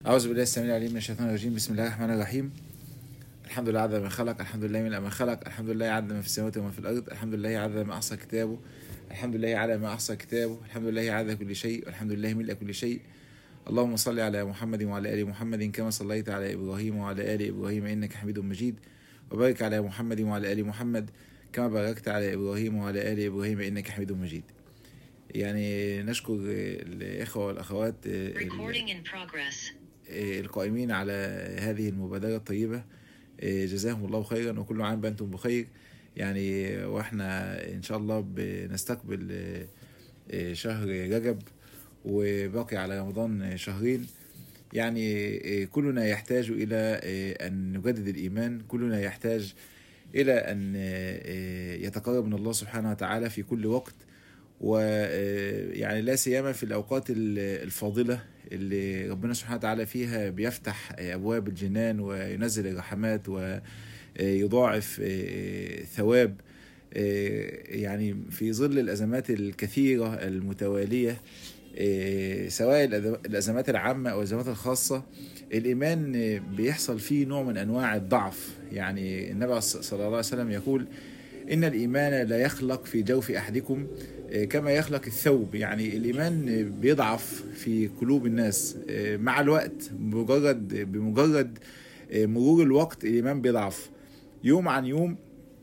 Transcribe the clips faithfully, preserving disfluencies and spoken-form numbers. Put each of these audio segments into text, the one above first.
أعوذ بالله السميع العليم من الشيطان الرجيم. بسم الله الرحمن الرحيم. الحمد لله عدد ما خلق، الحمد لله من ما خلق، الحمد لله عدد ما في السماوات وما في الأرض، الحمد لله عدد ما أحصى كتابه، الحمد لله على ما أحصى كتابه، الحمد لله عدد كل شيء، والحمد لله ملء كل شيء. اللهم صل على محمد وعلى آل محمد كما صليت على إبراهيم وعلى آل إبراهيم إنك حميد مجيد، وبارك على محمد وعلى آل محمد كما باركت على إبراهيم وعلى آل إبراهيم إنك حميد مجيد. يعني نشكر الإخوة والأخوات القائمين على هذه المبادرة الطيبة، جزاهم الله خيرا وكل عام وأنتم بخير. يعني واحنا إن شاء الله بنستقبل شهر رجب وباقي على رمضان شهرين. يعني كلنا يحتاج إلى أن نجدد الإيمان، كلنا يحتاج إلى أن يتقرب من الله سبحانه وتعالى في كل وقت، ويعني لا سيما في الأوقات الفاضلة اللي ربنا سبحانه وتعالى فيها بيفتح أبواب الجنان وينزل الرحمات ويضاعف ثواب. يعني في ظل الأزمات الكثيرة المتوالية، سواء الأزمات العامة أو الأزمات الخاصة، الإيمان بيحصل فيه نوع من أنواع الضعف. يعني النبي صلى الله عليه وسلم يقول إن الإيمان لا يخلق في جوف أحدكم كما يخلق الثوب. يعني الإيمان بيضعف في قلوب الناس مع الوقت، بمجرد بمجرد مرور الوقت الإيمان بيضعف يوم عن يوم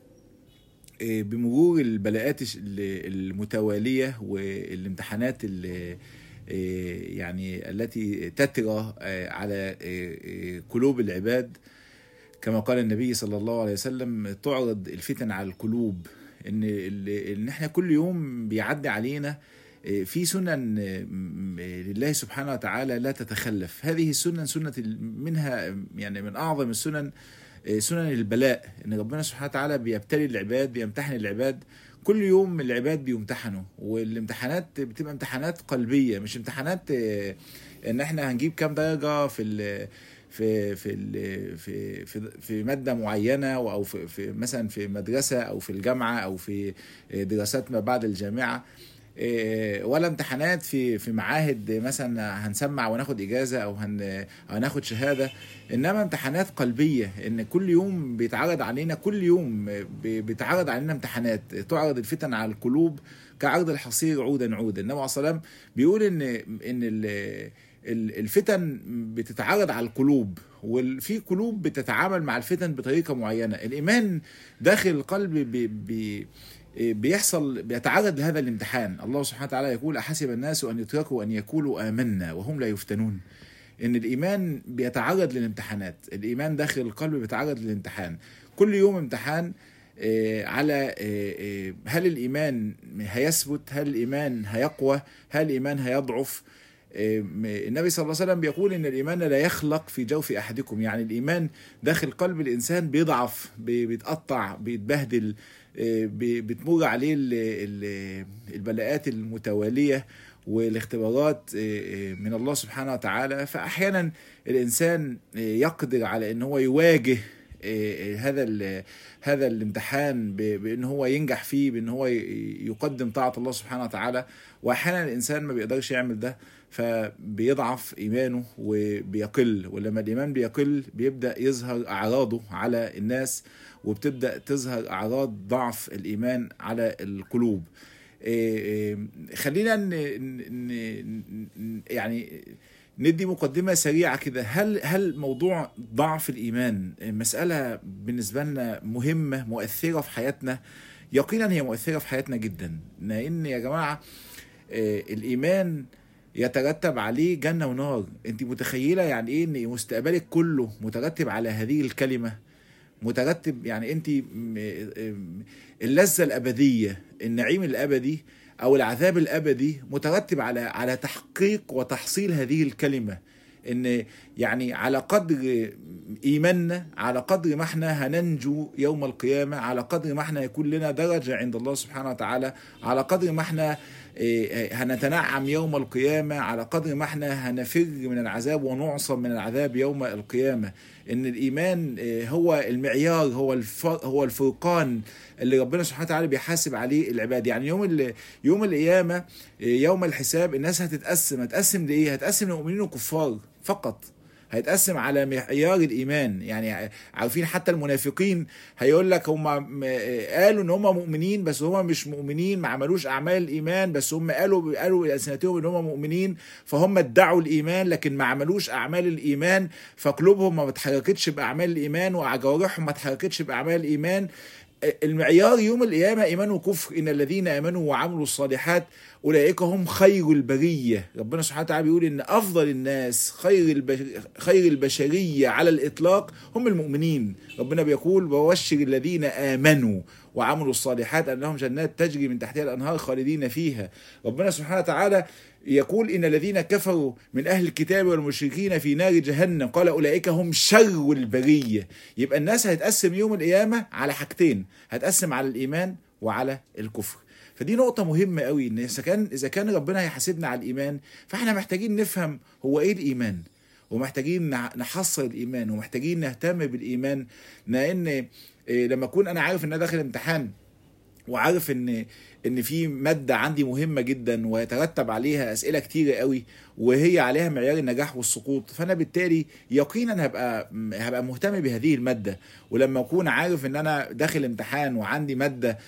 بمرور البلاءات المتوالية والامتحانات يعني التي تترى على قلوب العباد. كما قال النبي صلى الله عليه وسلم: تعرض الفتن على القلوب. ان ان احنا كل يوم بيعدي علينا في سنن لله سبحانه وتعالى لا تتخلف. هذه السنن سنة منها يعني من اعظم السنن سنن البلاء، ان ربنا سبحانه وتعالى بيبتلي العباد، بيمتحن العباد. كل يوم العباد بيمتحنوا، والامتحانات بتبقى امتحانات قلبية، مش امتحانات ان احنا هنجيب كام درجة في ال في في في في في ماده معينه، او في, في مثلا في مدرسه او في الجامعه او في دراسات ما بعد الجامعه، ولا امتحانات في في معاهد مثلا هنسمع وناخد اجازه او هن هناخد شهاده. انما امتحانات قلبيه، ان كل يوم بيتعرض علينا، كل يوم بيتعرض علينا امتحانات. تعرض الفتن على القلوب كعرض الحصير عودا عودا. النبي عليه الصلاه والسلام بيقول ان ان الفتن بتتعرض على القلوب، وفي قلوب بتتعامل مع الفتن بطريقة معينة. الإيمان داخل القلب بي بي بيحصل بيتعرض لهذا الامتحان. الله سبحانه وتعالى يقول: أحسب الناس أن يتركوا أن يقولوا آمنا وهم لا يفتنون. إن الإيمان بيتعرض للامتحانات، الإيمان داخل القلب بيتعرض للامتحان. كل يوم امتحان على هل الإيمان هيثبت، هل الإيمان هيقوى، هل الإيمان هيضعف. النبي صلى الله عليه وسلم بيقول إن الإيمان لا يخلق في جوف أحدكم. يعني الإيمان داخل قلب الإنسان بيضعف، بيتقطع، بيتبهدل، بتمر عليه البلاءات المتوالية والاختبارات من الله سبحانه وتعالى. فأحيانا الإنسان يقدر على أن هو يواجه هذا هذا الامتحان بأن هو ينجح فيه، بأن هو يقدم طاعة الله سبحانه وتعالى. وأحيانا الإنسان ما بيقدرش يعمل ده، فبيضعف إيمانه وبيقل. ولما الإيمان بيقل بيبدأ يظهر أعراضه على الناس، وبتبدأ تظهر أعراض ضعف الإيمان على القلوب. خلينا يعني ندي مقدمة سريعة كده. هل هل موضوع ضعف الإيمان مسألة بالنسبة لنا مهمة مؤثرة في حياتنا؟ يقينا هي مؤثرة في حياتنا جدا، لأن يا جماعة الإيمان يترتب عليه جنة ونار. انت متخيلة يعني ايه ان مستقبلك كله مترتب على هذه الكلمة؟ مترتب يعني انت اللذة الأبدية، النعيم الأبدي او العذاب الأبدي مترتب على على تحقيق وتحصيل هذه الكلمة. ان يعني على قدر ايماننا، على قدر ما احنا هننجو يوم القيامة، على قدر ما احنا يكون لنا درجة عند الله سبحانه وتعالى، على قدر ما احنا هنتنعم يوم القيامة، على قدر ما احنا هنفر من العذاب ونعصم من العذاب يوم القيامة. ان الايمان هو المعيار، هو هو الفرقان اللي ربنا سبحانه وتعالى بيحاسب عليه العباد. يعني يوم يوم القيامة، يوم الحساب، الناس هتتقسم هتقسم لايه؟ هتقسم للمؤمنين والكفار فقط. هيتقسم على معيار الايمان. يعني عارفين حتى المنافقين هيقول لك هم قالوا ان هم مؤمنين بس هم مش مؤمنين، ما عملوش اعمال الايمان، بس هم قالوا قالوا بألسنتهم ان هم مؤمنين، فهم ادعوا الايمان لكن ما عملوش اعمال الايمان، فقلوبهم ما اتحركتش باعمال الايمان وجوارحهم ما اتحركتش باعمال الايمان. المعيار يوم القيامة إيمان وكفر. إن الذين آمنوا وعملوا الصالحات أولئك هم خير البرية. ربنا سبحانه وتعالى بيقول إن أفضل الناس، خير البش... خير البشرية على الإطلاق هم المؤمنين. ربنا بيقول وبشر الذين آمنوا وعملوا الصالحات أن لهم جنات تجري من تحتها الأنهار خالدين فيها. ربنا سبحانه وتعالى يقول إن الذين كفروا من أهل الكتاب والمشركين في نار جهنم قال أولئك هم شر البرية. يبقى الناس هتقسم يوم القيامة على حاجتين، هتقسم على الإيمان وعلى الكفر. فدي نقطة مهمة قوي، إن إذا كان إذا كان ربنا هيحاسبنا على الإيمان فإحنا محتاجين نفهم هو إيه الإيمان، ومحتاجين نحصر الإيمان، ومحتاجين نهتم بالإيمان. لأن لما أكون أنا عارف إن أنا داخل امتحان وعارف ان ان في ماده عندي مهمه جدا ويترتب عليها اسئله كتيره قوي وهي عليها معيار النجاح والسقوط، فانا بالتالي يقينا هبقى هبقى مهتم بهذه الماده. ولما اكون عارف ان انا داخل امتحان وعندي ماده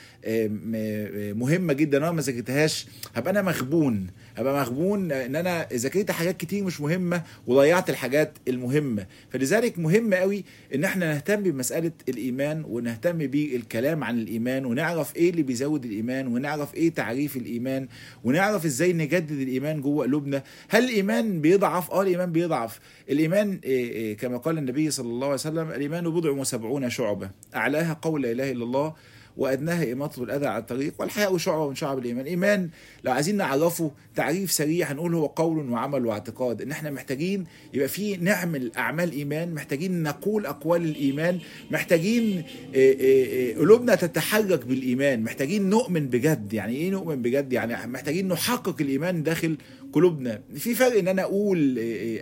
مهمه جدا وانا ما ذاكرتهاش، هبقى انا مغبون هبقى مغبون ان انا ذاكرت حاجات كتير مش مهمه وضيعت الحاجات المهمه. فلذلك مهم قوي ان احنا نهتم بمساله الايمان، ونهتم بالكلام عن الايمان، ونعرف ايه اللي بيزود الايمان، ونعرف ايه تعريف الايمان، ونعرف ازاي نجدد الايمان جوه قلوبنا. هل الايمان بيضعف؟ اه الايمان بيضعف. الايمان إيه إيه كما قال النبي صلى الله عليه وسلم الايمان بضع وسبعون شعبه، اعلاها قول لا اله الا الله وأدناها إماطة الأذى على الطريق والحياء شعبة من شعب الإيمان. إيمان لو عايزين نعرفه تعريف سريع هنقول هو قول وعمل واعتقاد. إن إحنا محتاجين يبقى فيه نعمل أعمال إيمان، محتاجين نقول أقوال الإيمان، محتاجين قلوبنا تتحرك بالإيمان، محتاجين نؤمن بجد. يعني إيه نؤمن بجد؟ يعني محتاجين نحقق الإيمان داخل قلوبنا. في فرق إن أنا أقول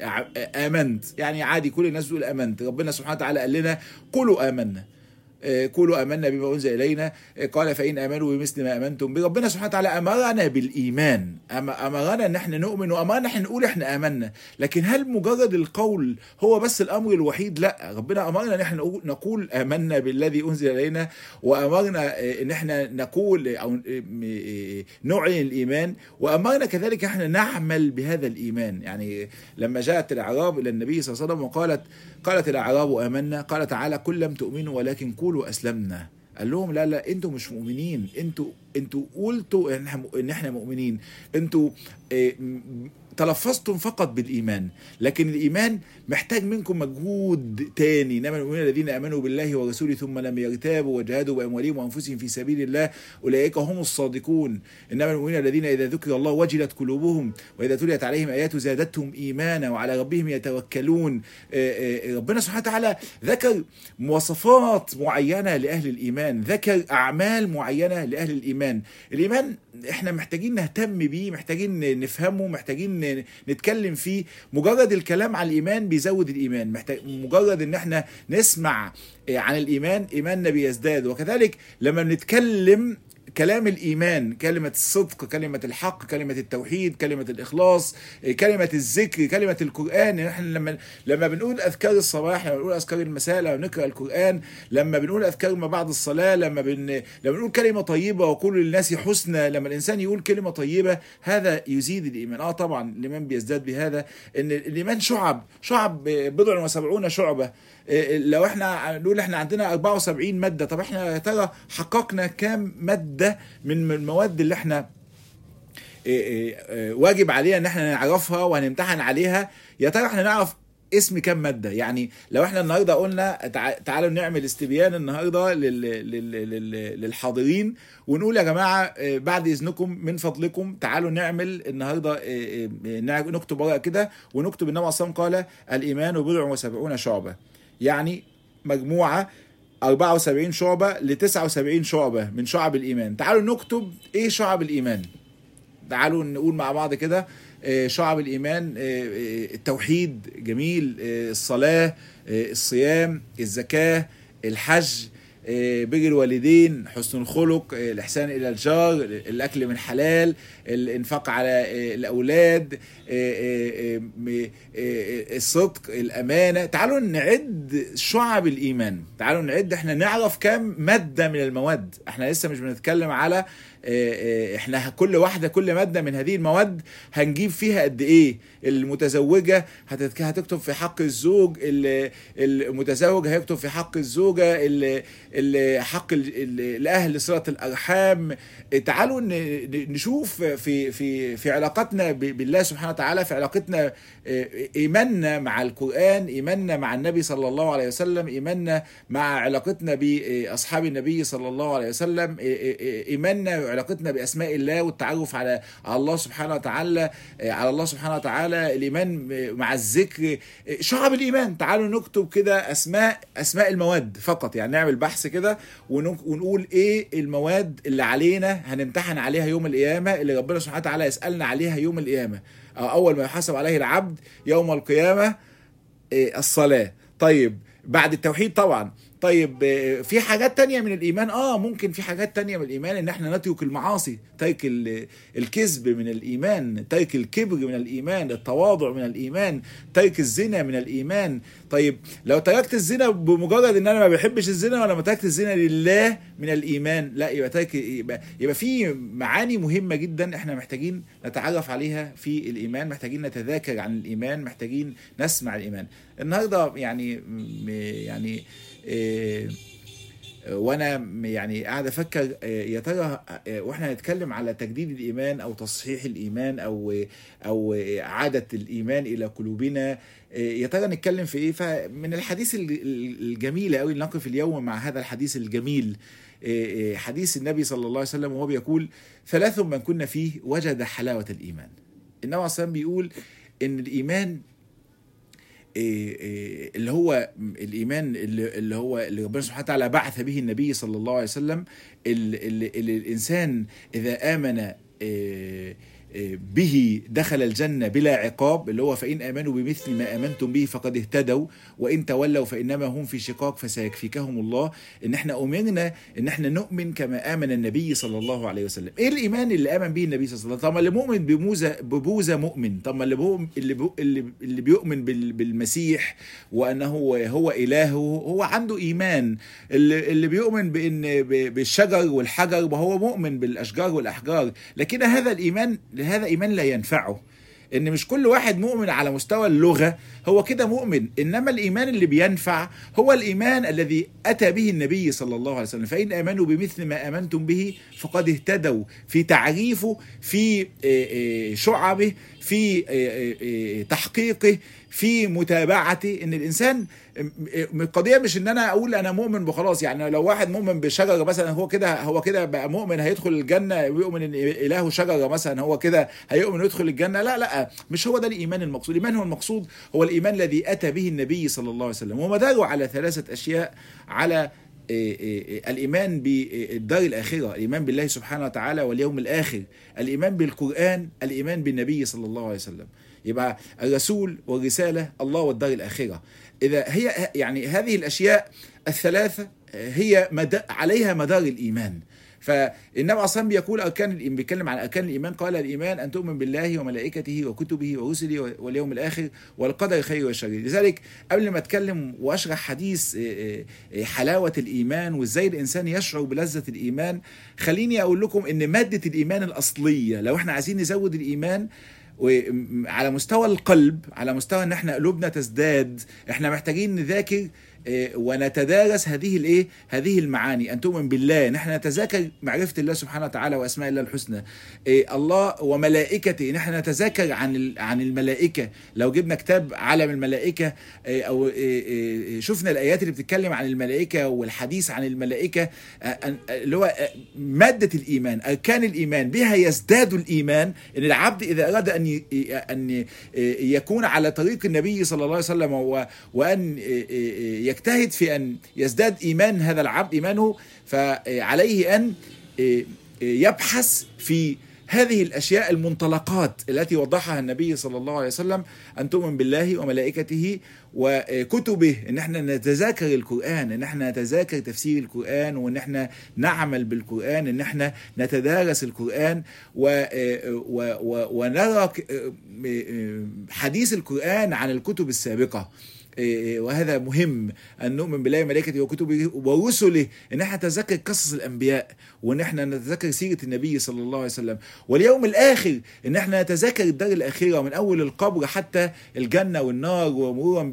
آمنت، يعني عادي كل الناس تقول آمنت. ربنا سبحانه وتعالى قال لنا قولوا آمنا، قولوا آمنا بما أنزل إلينا، قال فإن آمنوا بمثل ما آمنتم به. ربنا سبحانه وتعالى أمرنا بالإيمان، أمرنا إن احنا نؤمن، وأمرنا إحنا نقول إحنا آمنا. لكن هل مجرد القول هو بس الأمر الوحيد؟ لا، ربنا أمرنا إن احنا نقول آمنا بالذي أنزل إلينا، وأمرنا إن احنا نقول أو نعلن الإيمان، وأمرنا كذلك احنا نعمل بهذا الإيمان. يعني لما جاءت الأعراب إلى النبي صلى الله عليه وسلم وقالت قالت الأعراب آمنا، قال تعالى قل لم تؤمنوا ولكن قولوا أسلمنا. قال لهم لا لا انتوا مش مؤمنين، انتوا انتوا قلتوا ان احنا مؤمنين، انتوا اه تلفظتم فقط بالإيمان، لكن الإيمان محتاج منكم مجهود تاني. إنما المؤمنون الذين آمنوا بالله ورسوله ثم لم يرتابوا وجاهدوا بأموالهم وأنفسهم في سبيل الله أولئك هم الصادقون. إنما المؤمنون الذين إذا ذكر الله وجلت قلوبهم وإذا تليت عليهم آياته زادتهم إيمانا وعلى ربهم يتوكلون. ربنا سبحانه وتعالى ذكر مواصفات معينة لأهل الإيمان، ذكر أعمال معينة لأهل الإيمان. الإيمان إحنا محتاجين نهتم بيه، محتاجين نفهمه، محتاجين نتكلم فيه. مجرد الكلام عن الإيمان بيزود الإيمان، محتاج مجرد ان احنا نسمع عن الإيمان إيماننا بيزداد. وكذلك لما بنتكلم كلام الإيمان، كلمة الصدق، كلمة الحق، كلمة التوحيد، كلمة الإخلاص، كلمة الذكر، كلمة القرآن. احنا لما لما بنقول أذكار الصباح، لما بنقول أذكار المساء، لما بنقرأ القرآن، لما بنقول أذكار ما بعد الصلاة، لما بن لما بنقول كلمة طيبة وقولوا للناس حسنى، لما الإنسان يقول كلمة طيبة هذا يزيد الإيمان. اه طبعا الإيمان بيزداد بهذا، ان الإيمان شعب شعب بضع وسبعون شعبة. لو احنا نقول احنا عندنا أربعة وسبعين مادة، طب احنا يا ترى حققنا كام مادة من المواد اللي احنا واجب علينا ان احنا نعرفها وهنمتحن عليها؟ يا ترى احنا نعرف اسم كام مادة؟ يعني لو احنا النهاردة قلنا تعالوا نعمل استبيان النهاردة للحاضرين ونقول يا جماعة بعد اذنكم من فضلكم تعالوا نعمل النهاردة نكتب ورقة كده ونكتب النبي صلى الله عليه وسلم قال الإيمان بضع وسبعون شعبة، يعني مجموعة أربعة وسبعين شعبة ل تسعة وسبعين شعبة من شعب الإيمان. تعالوا نكتب إيه شعب الإيمان. تعالوا نقول مع بعض كده شعب الإيمان: التوحيد، جميل، الصلاة، الصيام، الزكاة، الحج، بر الوالدين، حسن الخلق، الإحسان إلى الجار، الأكل من حلال، الإنفاق على الأولاد، الصدق، الأمانة. تعالوا نعد شعب الإيمان، تعالوا نعد. احنا نعرف كم مادة من المواد، احنا لسه مش بنتكلم على احنا كل واحدة كل مادة من هذه المواد هنجيب فيها قد ايه. المتزوجة هتكتب في حق الزوج، المتزوج هيكتب في حق الزوجة، حق الأهل، صلة الأرحام. تعالوا نشوف في في في علاقتنا بالله سبحانه وتعالى، في علاقتنا إيماننا مع القرآن، إيماننا مع النبي صلى الله عليه وسلم، إيماننا مع علاقتنا بأصحاب النبي صلى الله عليه وسلم، إيماننا وعلاقتنا بأسماء الله والتعرف على الله سبحانه وتعالى على الله سبحانه وتعالى، الإيمان مع الذكر، شعب الإيمان. تعالوا نكتب كده أسماء أسماء المواد فقط، يعني نعمل بحث كده ونقول إيه المواد اللي علينا هنمتحن عليها يوم القيامة، اللي ربنا سبحانه وتعالى يسألنا عليها يوم القيامة، أو أول ما يحاسب عليه العبد يوم القيامة الصلاة. طيب بعد التوحيد طبعا. طيب في حاجات تانية من الإيمان، آه ممكن في حاجات تانية من الإيمان إن احنا نترك المعاصي، ترك الكذب من الإيمان، ترك الكبر من الإيمان، التواضع من الإيمان، ترك الزنا من الإيمان. طيب لو تركت الزنا بمجرد إن أنا ما بحبش الزنا، ولا ما تركت الزنا لله من الإيمان، لا يبقى ترك يبقى, يبقى في معاني مهمة جدا احنا محتاجين نتعرف عليها في الإيمان، محتاجين نتذاكر عن الإيمان، محتاجين نسمع الإيمان. النهارده يعني يعني إيه وانا يعني قاعد افكر يا ترى واحنا هنتكلم على تجديد الايمان او تصحيح الايمان او او عاده الايمان الى قلوبنا، يا ترى نتكلم في ايه؟ فمن الحديث الجميل قوي نقف اليوم مع هذا الحديث الجميل، حديث النبي صلى الله عليه وسلم وهو بيقول: ثلاث من كنا فيه وجد حلاوه الايمان. النبي عليه الصلاه والسلام بيقول ان الايمان اللي هو الإيمان اللي هو اللي ربنا سبحانه وتعالى بعث به النبي صلى الله عليه وسلم، اللي, اللي الإنسان إذا آمن به دخل الجنة بلا عقاب، اللي هو فإن آمنوا بمثل ما آمنتم به فقد اهتدوا وإن تولوا فإنما هم في شقاق فسيكفيكهم الله. إن احنا أمرنا إن احنا نؤمن كما آمن النبي صلى الله عليه وسلم. إيه الإيمان اللي آمن به النبي صلى الله عليه وسلم؟ طب اللي مؤمن بموزة ببوزة مؤمن، طب اللي بؤمن اللي بو اللي, اللي بيؤمن بالمسيح وأنه هو إله هو عنده إيمان. اللي, اللي بيؤمن بإن بالشجر والحجر وهو مؤمن بالأشجار والأحجار. لكن هذا الإيمان هذا إيمان لا ينفعه، إن مش كل واحد مؤمن على مستوى اللغة هو كده مؤمن، إنما الإيمان اللي بينفع هو الإيمان الذي أتى به النبي صلى الله عليه وسلم. فإن آمنوا بمثل ما آمنتم به فقد اهتدوا، في تعريفه، في شعبه، في تحقيقه، في متابعته. إن الإنسان القضية مش إن أنا أقول أنا مؤمن بخلاص، يعني لو واحد مؤمن بشجرة مثلا هو كده هو كده بقى مؤمن هيدخل الجنة، ويؤمن إن إله شجرة مثلا هو كده هيؤمن يدخل الجنة. لا لا، مش هو ده الإيمان المقصود. الإيمان هو المقصود هو الإيمان الذي أتى به النبي صلى الله عليه وسلم، ومداره على ثلاثة أشياء: على الإيمان بالدار الآخرة، الإيمان بالله سبحانه وتعالى واليوم الآخر، الإيمان بالقرآن، الإيمان بالنبي صلى الله عليه وسلم. يبقى الرسول والرسالة، الله والدار الآخرة. إذا هي يعني هذه الأشياء الثلاثة هي مد... عليها مدار الإيمان. فالنبي عليه الصلاة والسلام بيقول أركان الإيمان، بيتكلم عن أركان الإيمان، قال: الإيمان أن تؤمن بالله وملائكته وكتبه ورسله واليوم الآخر والقدر خير وشر. لذلك قبل ما أتكلم وأشرح حديث حلاوة الإيمان وإزاي الإنسان يشعر بلذة الإيمان، خليني أقول لكم إن مادة الإيمان الأصلية لو إحنا عايزين نزود الإيمان وعلى مستوى القلب، على مستوى ان احنا قلوبنا تزداد، احنا محتاجين نذاكر ونتدارس هذه الايه هذه المعاني. ان تؤمن بالله، ان احنا نتذاكر معرفه الله سبحانه وتعالى واسماء الله الحسنى، الله وملائكته، ان احنا نتذاكر عن عن الملائكه. لو جبنا كتاب عالم الملائكه او شفنا الايات اللي بتتكلم عن الملائكه والحديث عن الملائكه، اللي هو ماده الايمان، اركان الايمان، بها يزداد الايمان. ان العبد اذا اراد ان ان يكون على طريق النبي صلى الله عليه وسلم وان يجتهد في أن يزداد إيمان هذا العبد إيمانه، فعليه أن يبحث في هذه الأشياء المنطلقات التي وضحها النبي صلى الله عليه وسلم، أن تؤمن بالله وملائكته وكتبه، إن احنا نتذاكر القرآن، إن احنا نتذاكر تفسير القرآن، وإن احنا نعمل بالقرآن، إن احنا نتدارس القرآن ونرى حديث القرآن عن الكتب السابقة. وهذا مهم، أن نؤمن بالله وملائكته وكتبه ورسله، إن احنا نتذكر قصص الأنبياء، وإن احنا نتذكر سيرة النبي صلى الله عليه وسلم، واليوم الآخر إن احنا نتذكر الدار الآخرة من أول القبر حتى الجنة والنار، ومرورا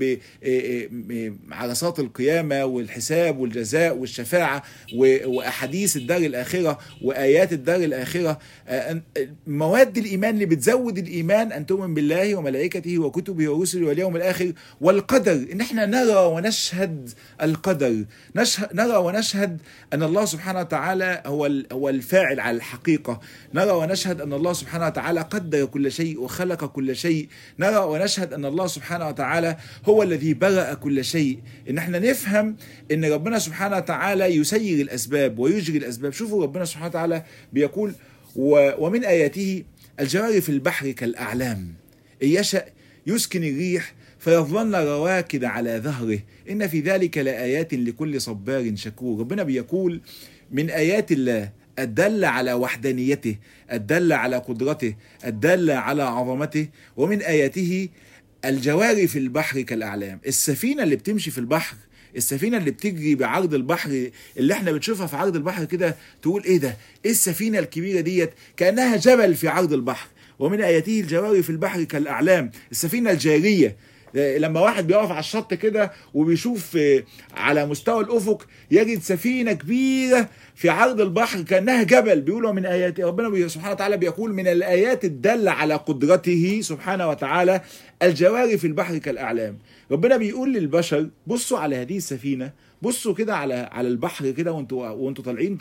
بعرصات القيامة والحساب والجزاء والشفاعة وأحاديث الدار الآخرة وآيات الدار الآخرة. مواد الإيمان اللي بتزود الإيمان أن تؤمن بالله وملائكته وكتبه ورسله واليوم الآخر والقدر، إن احنا نرى ونشهد القدر، نرى ونشهد أن الله سبحانه وتعالى هو هو الفاعل على الحقيقة، نرى ونشهد أن الله سبحانه وتعالى قدر كل شيء وخلق كل شيء، نرى ونشهد أن الله سبحانه وتعالى هو الذي برأ كل شيء، إن احنا نفهم إن ربنا سبحانه وتعالى يسير الأسباب ويجري الأسباب. شوفوا ربنا سبحانه وتعالى بيقول: ومن آياته الجوار في البحر كالأعلام إن يشأ يسكن الريح فيظلن رواكد على ظهره إن في ذلك لآيات لكل صبار شكور. ربنا بيقول من آيات الله الدل على وحدانيته، الدل على قدرته، الدل على عظمته. ومن آياته الجوار في البحر كالأعلام، السفينة اللي بتمشي في البحر، السفينة اللي بتجري بعرض البحر، اللي احنا بنشوفها في عرض البحر كده تقول ايه ده، ايه السفينة الكبيرة ديت، كأنها جبل في عرض البحر. ومن آياته الجوار في البحر كالأعلام، السفينة الجارية. لما واحد بيقف على الشط كده وبيشوف على مستوى الأفق يجد سفينة كبيرة في عرض البحر كأنها جبل، بيقولوا من آيات ربنا سبحانه وتعالى، بيقول من الآيات الدالة على قدرته سبحانه وتعالى الجوار في البحر كالأعلام. ربنا بيقول للبشر بصوا على هذه السفينة، بصوا كده على على البحر كده، وانتوا وانتوا طالعين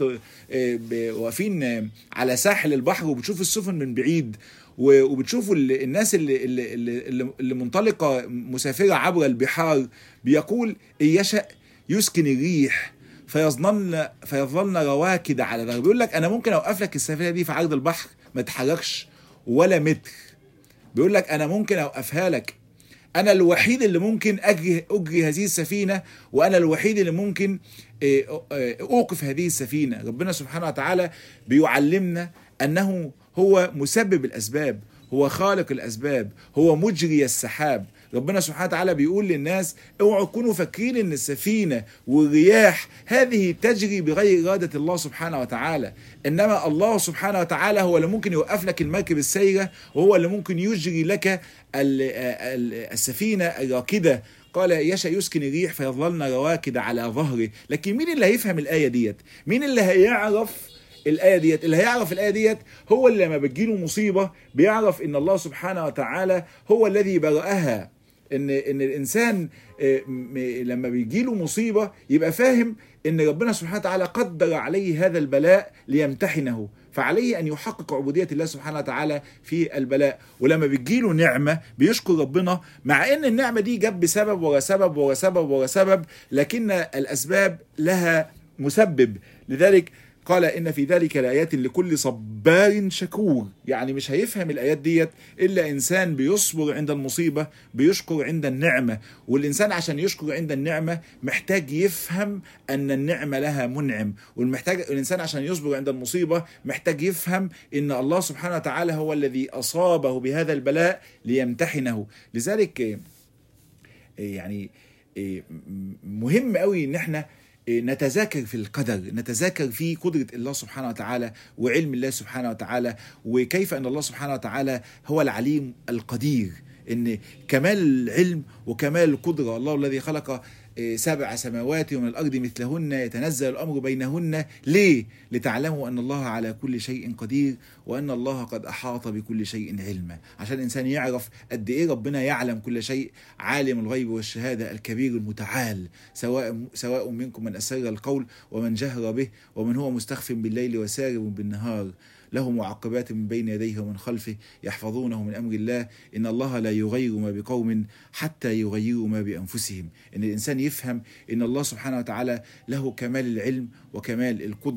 واقفين على ساحل البحر وبتشوفوا السفن من بعيد، وبتشوفوا الناس اللي اللي اللي منطلقه مسافره عبر البحار. بيقول إن يشأ يسكن الريح فيظلن فيظلن رواكد على ظهره. بيقول لك انا ممكن اوقف لك السفينه دي في عرض البحر ما تتحركش ولا متر، بيقول لك انا ممكن اوقفها لك، أنا الوحيد اللي ممكن أجري, أجري هذه السفينة، وأنا الوحيد اللي ممكن أوقف هذه السفينة. ربنا سبحانه وتعالى بيعلمنا أنه هو مسبب الأسباب، هو خالق الأسباب، هو مجري السحاب. ربنا سبحانه وتعالى بيقول للناس اوعوا تكونوا فاكرين ان السفينة والرياح هذه تجري بغير إرادة الله سبحانه وتعالى، انما الله سبحانه وتعالى هو اللي ممكن يوقف لك المركب السيرة، وهو اللي ممكن يجري لك السفينة الراكدة. قال يشأ يسكن الريح فيظلن رواكد على ظهره. لكن مين اللي هيفهم الآية ديت؟ مين اللي هيعرف الآية ديت؟ اللي هيعرف الآية ديت هو اللي لما بتجيله مصيبة بيعرف ان الله سبحانه وتعالى هو الذي برأها. ان ان الانسان لما بيجيله مصيبة يبقى فاهم ان ربنا سبحانه وتعالى قدر عليه هذا البلاء ليمتحنه، فعليه ان يحقق عبودية الله سبحانه وتعالى في البلاء. ولما بتجيله نعمة بيشكر ربنا، مع ان النعمة دي جت بسبب ورا سبب ورا سبب ورا سبب، لكن الاسباب لها مسبب. لذلك قال إن في ذلك لآيات لكل صبار شكور. يعني مش هيفهم الآيات ديت إلا إنسان بيصبر عند المصيبة، بيشكر عند النعمة. والإنسان عشان يشكر عند النعمة محتاج يفهم أن النعمة لها منعم، والمحتاج الإنسان عشان يصبر عند المصيبة محتاج يفهم إن الله سبحانه وتعالى هو الذي أصابه بهذا البلاء ليمتحنه. لذلك يعني مهم قوي إن احنا نتذاكر في القدر، نتذاكر في قدرة الله سبحانه وتعالى وعلم الله سبحانه وتعالى، وكيف أن الله سبحانه وتعالى هو العليم القدير، إن كمال العلم وكمال القدرة. الله الذي خلق سبع سماوات ومن الأرض مثلهن يتنزل الأمر بينهن. ليه؟ لتعلموا أن الله على كل شيء قدير وأن الله قد أحاط بكل شيء علما. عشان الإنسان يعرف قد إيه ربنا يعلم كل شيء، عالم الغيب والشهادة الكبير المتعال، سواء سواء منكم من أسر القول ومن جهر به ومن هو مستخف بالليل وسارب بالنهار، له معقبات من بين يديه ومن خلفه يحفظونه من أمر الله إن الله لا يغير ما بقوم حتى يغيروا ما بأنفسهم. إن الإنسان يفهم إن الله سبحانه وتعالى له كمال العلم وكمال القدرة.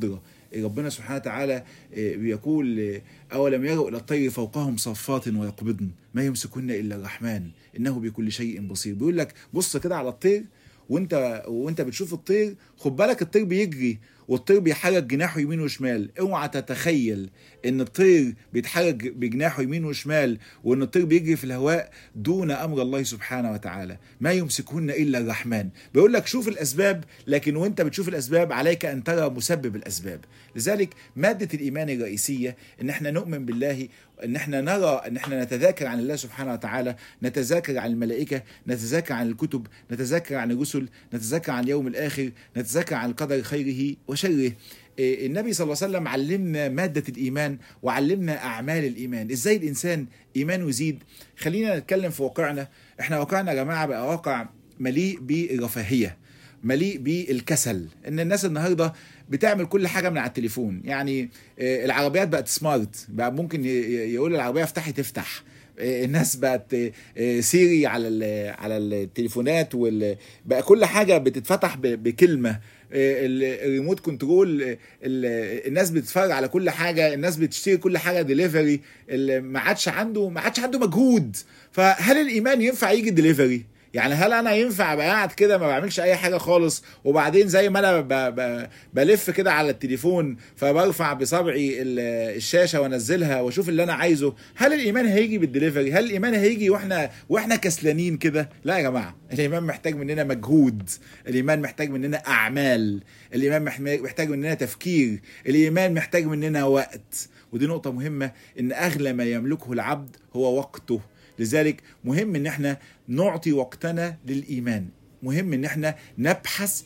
ربنا سبحانه وتعالى بيقول أولم يروا إلى الطير فوقهم صفات ويقبضن ما يمسكن إلا الرحمن إنه بكل شيء بصير. بيقول لك بص كده على الطير، وانت وانت بتشوف الطير خد بالك الطير بيجري والطير بيحرك جناحه يمين وشمال، اوعى تتخيل ان الطير بيتحرك بجناحه يمين وشمال وان الطير بيجري في الهواء دون امر الله سبحانه وتعالى. ما يمسكهن الا الرحمن. بيقول لك شوف الاسباب، لكن وانت بتشوف الاسباب عليك ان ترى مسبب الاسباب. لذلك مادة الايمان الرئيسية ان احنا نؤمن بالله، ان احنا نرى، ان احنا نتذاكر عن الله سبحانه وتعالى، نتذاكر عن الملائكة، نتذاكر عن الكتب، نتذاكر عن الرسل، نتذاكر عن اليوم الاخر، نتذاكر عن القدر خيره وشره. النبي صلى الله عليه وسلم علمنا مادة الإيمان وعلمنا أعمال الإيمان، إزاي الإنسان إيمانه يزيد. خلينا نتكلم في واقعنا. إحنا واقعنا يا جماعة بقى واقع مليء بالرفاهية، مليء بالكسل. إن الناس النهاردة بتعمل كل حاجة من على التليفون. يعني العربيات بقت سمارت، بقى ممكن يقول العربية افتحي تفتح. الناس بقت سيري على على التليفونات، وبقى كل حاجة بتتفتح بكلمة. الريموت كنترول، الناس بتتفرج على كل حاجه، الناس بتشتري كل حاجه ديليفري، ما عادش عنده ما عادش عنده مجهود. فهل الايمان ينفع يجي ديليفري؟ يعني هل انا ينفع ابقى قاعد كده ما بعملش اي حاجه خالص، وبعدين زي ما انا ب ب بلف كده على التليفون فبرفع بصبعي الشاشه وانزلها واشوف اللي انا عايزه؟ هل الايمان هيجي بالدليفري؟ هل الايمان هيجي واحنا واحنا كسلانين كده؟ لا يا جماعه، الايمان محتاج مننا مجهود، الايمان محتاج مننا اعمال، الايمان محتاج مننا تفكير، الايمان محتاج مننا وقت. ودي نقطه مهمه، ان اغلى ما يملكه العبد هو وقته. لذلك مهم ان احنا نعطي وقتنا للإيمان، مهم ان احنا نبحث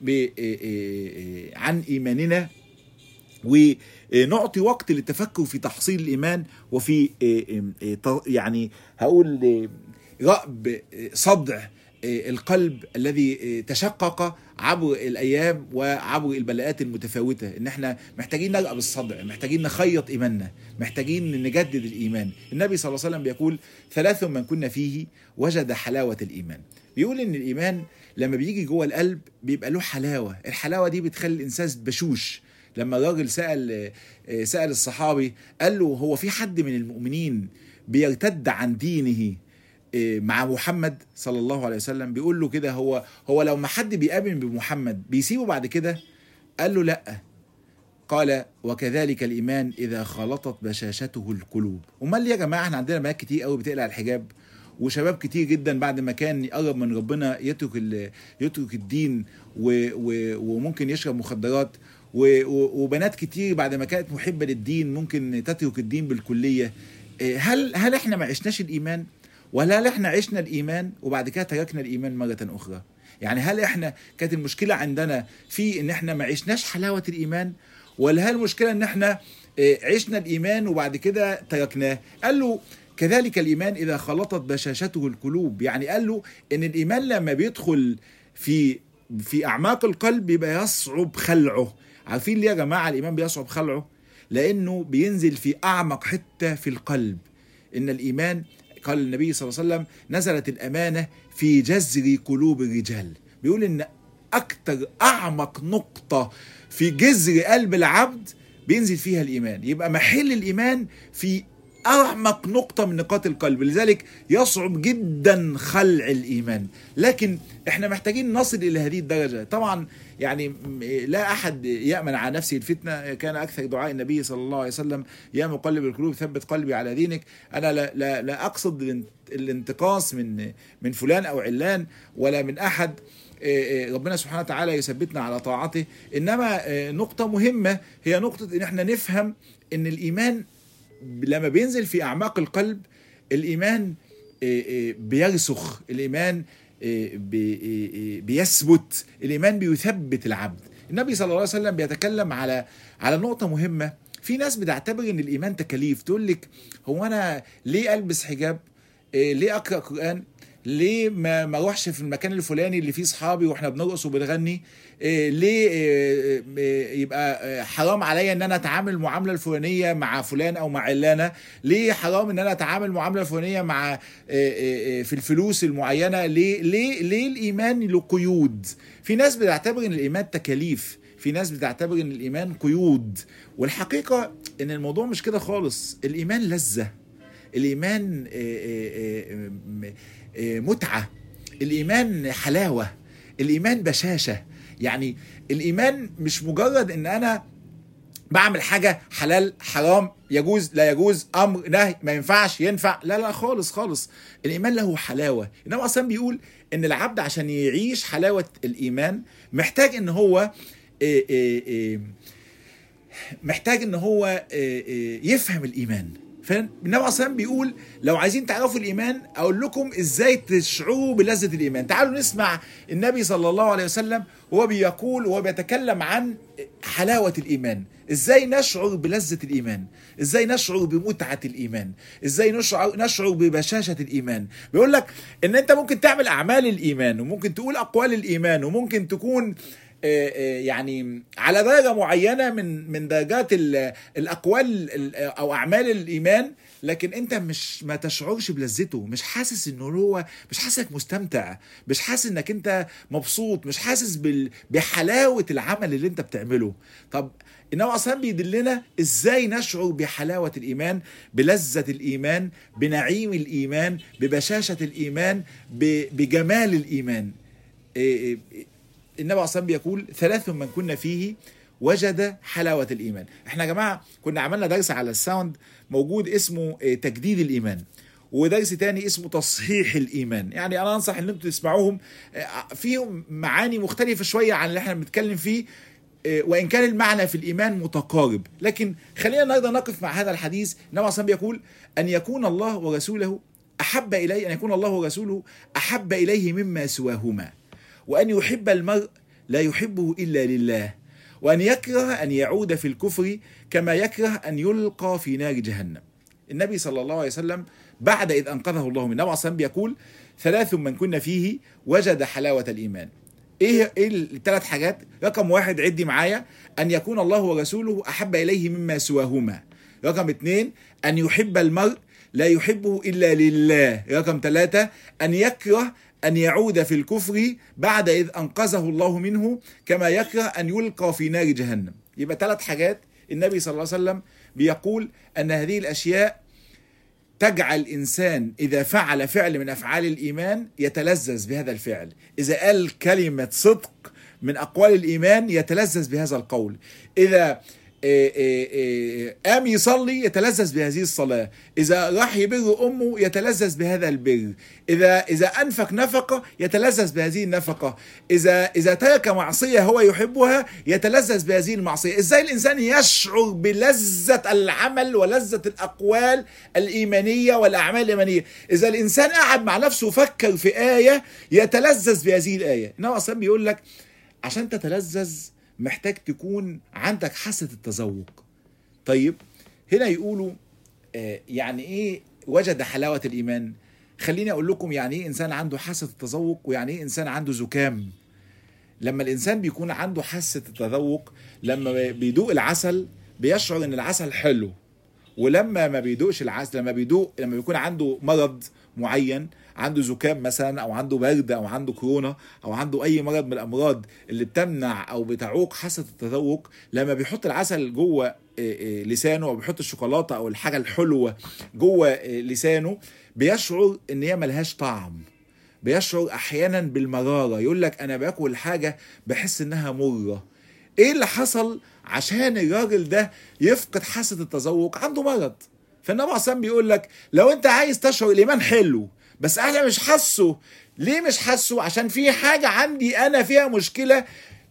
عن إيماننا ونعطي وقت للتفكر في تحصيل الإيمان، وفي يعني هقول رأب صدع القلب الذي تشقق عبر الأيام وعبر البلاءات المتفاوتة. إن إحنا محتاجين نرأب الصدع، محتاجين نخيط إيماننا، محتاجين نجدد الإيمان. النبي صلى الله عليه وسلم بيقول ثلاث من كنا فيه وجد حلاوة الإيمان. بيقول إن الإيمان لما بيجي جوه القلب بيبقى له حلاوة، الحلاوة دي بتخلي الإنسان بشوش. لما الراجل سأل سأل الصحابي قال له هو في حد من المؤمنين بيرتد عن دينه مع محمد صلى الله عليه وسلم؟ بيقول له كده هو هو لو ما حد بيآمن بمحمد بيسيبه بعد كده؟ قال له لا. قال وكذلك الإيمان إذا خلطت بشاشته القلوب. امال يا جماعة احنا عندنا بنات كتير قوي بتقلع الحجاب، وشباب كتير جدا بعد ما كان يقرب من ربنا يترك يترك الدين وممكن يشرب مخدرات، وبنات كتير بعد ما كانت محبة للدين ممكن تترك الدين بالكلية. هل هل احنا ما عشناش الإيمان؟ ولا هل احنا عشنا الإيمان وبعد كده تركنا الإيمان مرة أخرى؟ يعني هل احنا كانت المشكلة عندنا في ان احنا ما عشناش حلاوة الإيمان، ولا هل المشكلة ان احنا عشنا الإيمان وبعد كده تركناه؟ قال له كذلك الإيمان إذا خلطت بشاشته القلوب. يعني قال له ان الإيمان لما بيدخل في في أعماق القلب يبقى يصعب خلعه. عارفين ليه يا جماعة الإيمان بيصعب خلعه؟ لأنه بينزل في أعمق حتة في القلب. إن الإيمان قال النبي صلى الله عليه وسلم نزلت الأمانة في جذر قلوب الرجال. بيقول إن أكتر أعمق نقطة في جذر قلب العبد بينزل فيها الإيمان، يبقى محل الإيمان في أعمق نقطة من نقاط القلب. لذلك يصعب جدا خلع الإيمان، لكن احنا محتاجين نصل إلى هذه الدرجة. طبعا يعني لا أحد يأمن على نفسه الفتنة. كان أكثر دعاء النبي صلى الله عليه وسلم يا مقلب القلوب ثبت قلبي على دينك. أنا لا, لا, لا أقصد الانتقاص من من فلان أو علان ولا من أحد، ربنا سبحانه وتعالى يثبتنا على طاعته. إنما نقطة مهمة هي نقطة إن احنا نفهم إن الإيمان لما بينزل في أعماق القلب الإيمان بيرسخ، الإيمان بيثبت، الإيمان بيثبت العبد. النبي صلى الله عليه وسلم بيتكلم على على نقطة مهمة. في ناس بتعتبر إن الإيمان تكاليف، تقول لك هو أنا ليه ألبس حجاب؟ ليه أقرأ قرآن؟ ليه ما ما اروحش في المكان الفلاني اللي فيه صحابي واحنا بنرقص وبنغني؟ إيه ليه إيه إيه يبقى حرام عليا ان انا اتعامل معامله الفلانيه مع فلان او مع علانه؟ ليه حرام ان انا اتعامل معامله الفلانيه مع إيه إيه في الفلوس المعينه؟ ليه ليه ليه الايمان له قيود؟ في ناس بتعتبر ان الايمان تكاليف، في ناس بتعتبر ان الايمان قيود، والحقيقه ان الموضوع مش كده خالص. الايمان لذه، الايمان متعه، الايمان حلاوه، الايمان بشاشه. يعني الايمان مش مجرد ان انا بعمل حاجه حلال حرام، يجوز لا يجوز، امر نهي، ما ينفعش ينفع، لا لا خالص خالص. الايمان له حلاوه. انما اصلا بيقول ان العبد عشان يعيش حلاوه الايمان محتاج ان هو إيه إيه إيه محتاج ان هو إيه إيه يفهم الايمان. فالنبي اصلا بيقول لو عايزين تعرفوا الايمان اقول لكم ازاي تشعروا بلذة الايمان. تعالوا نسمع النبي صلى الله عليه وسلم وهو بيقول وهو بيتكلم عن حلاوة الايمان، ازاي نشعر بلذة الايمان، ازاي نشعر بمتعة الايمان، ازاي نشعر نشعر ببشاشة الايمان. بيقول لك ان انت ممكن تعمل اعمال الايمان، وممكن تقول اقوال الايمان، وممكن تكون يعني على درجة معينة من من درجات الأقوال أو أعمال الإيمان، لكن أنت مش ما تشعرش بلذته، مش حاسس إنه هو، مش حاسسك مستمتع، مش حاسس إنك أنت مبسوط، مش حاسس بحلاوة العمل اللي أنت بتعمله. طب إنه أصلا بيدلنا إزاي نشعر بحلاوة الإيمان، بلذة الإيمان، بنعيم الإيمان، ببشاشة الإيمان، بجمال الإيمان. النبي صلى الله عليه وسلم بيقول ثلاث من كنا فيه وجد حلاوة الإيمان. احنا يا جماعة كنا عملنا درس على الساوند موجود اسمه تجديد الإيمان، ودرس تاني اسمه تصحيح الإيمان. يعني أنا أنصح أن أنتم تسمعوهم، فيهم معاني مختلفة شوية عن اللي احنا بنتكلم فيه، وإن كان المعنى في الإيمان متقارب. لكن خلينا النهارده نقف مع هذا الحديث. النبي صلى الله عليه وسلم بيقول أن يكون الله ورسوله أحب إليه أن يكون الله ورسوله أحب إليه مما سواهما، وأن يحب المرء لا يحبه إلا لله، وأن يكره أن يعود في الكفر كما يكره أن يلقى في نار جهنم. النبي صلى الله عليه وسلم بعد إذ أنقذه الله من النار صلى بيقول ثلاث من كنا فيه وجد حلاوة الإيمان. إيه إيه الثلاث حاجات؟ رقم واحد عدي معايا، أن يكون الله ورسوله أحب إليه مما سواهما. رقم اثنين أن يحب المرء لا يحبه إلا لله. رقم ثلاثة أن يكره أن يعود في الكفر بعد إذ أنقذه الله منه كما يكره أن يلقى في نار جهنم. يبقى ثلاث حاجات النبي صلى الله عليه وسلم بيقول أن هذه الأشياء تجعل الإنسان إذا فعل فعل من أفعال الإيمان يتلذذ بهذا الفعل، إذا قال كلمة صدق من أقوال الإيمان يتلذذ بهذا القول، إذا قام يصلي يتلذذ بهذه الصلاة، إذا راح يبر أمه يتلذذ بهذا البر، إذا إذا أنفق نفقة يتلذذ بهذه النفقة، إذا إذا ترك معصية هو يحبها يتلذذ بهذه المعصية. إزاي الإنسان يشعر بلذة العمل ولذة الأقوال الإيمانية والأعمال الإيمانية؟ إذا الإنسان قعد مع نفسه وفكر في آية يتلذذ بهذه الآية. إنه أصلا بيقول لك عشان تتلذذ محتاج تكون عندك حاسة التذوق. طيب هنا يقولوا آه يعني ايه وجد حلاوة الإيمان؟ خليني اقول لكم يعني ايه انسان عنده حاسة التذوق، ويعني ايه انسان عنده زكام. لما الانسان بيكون عنده حاسة التذوق، لما بيدوق العسل بيشعر ان العسل حلو، ولما ما بيدوقش العسل، لما بيدوق لما بيكون عنده مرض معين، عنده زكام مثلا، او عنده برد، او عنده كورونا، او عنده اي مرض من الامراض اللي بتمنع او بتعوق حاسه التذوق، لما بيحط العسل جوه لسانه، او بيحط الشوكولاته او الحاجه الحلوه جوه لسانه، بيشعر ان هي ملهاش طعم، بيشعر احيانا بالمراره، يقول لك انا باكل حاجه بحس انها مره. ايه اللي حصل عشان الراجل ده يفقد حاسه التذوق؟ عنده مرض. فالنبي اصلا بيقول لك لو انت عايز تشعر الايمان حلو بس انا مش حاسه، ليه مش حاسه؟ عشان في حاجه عندي انا فيها مشكله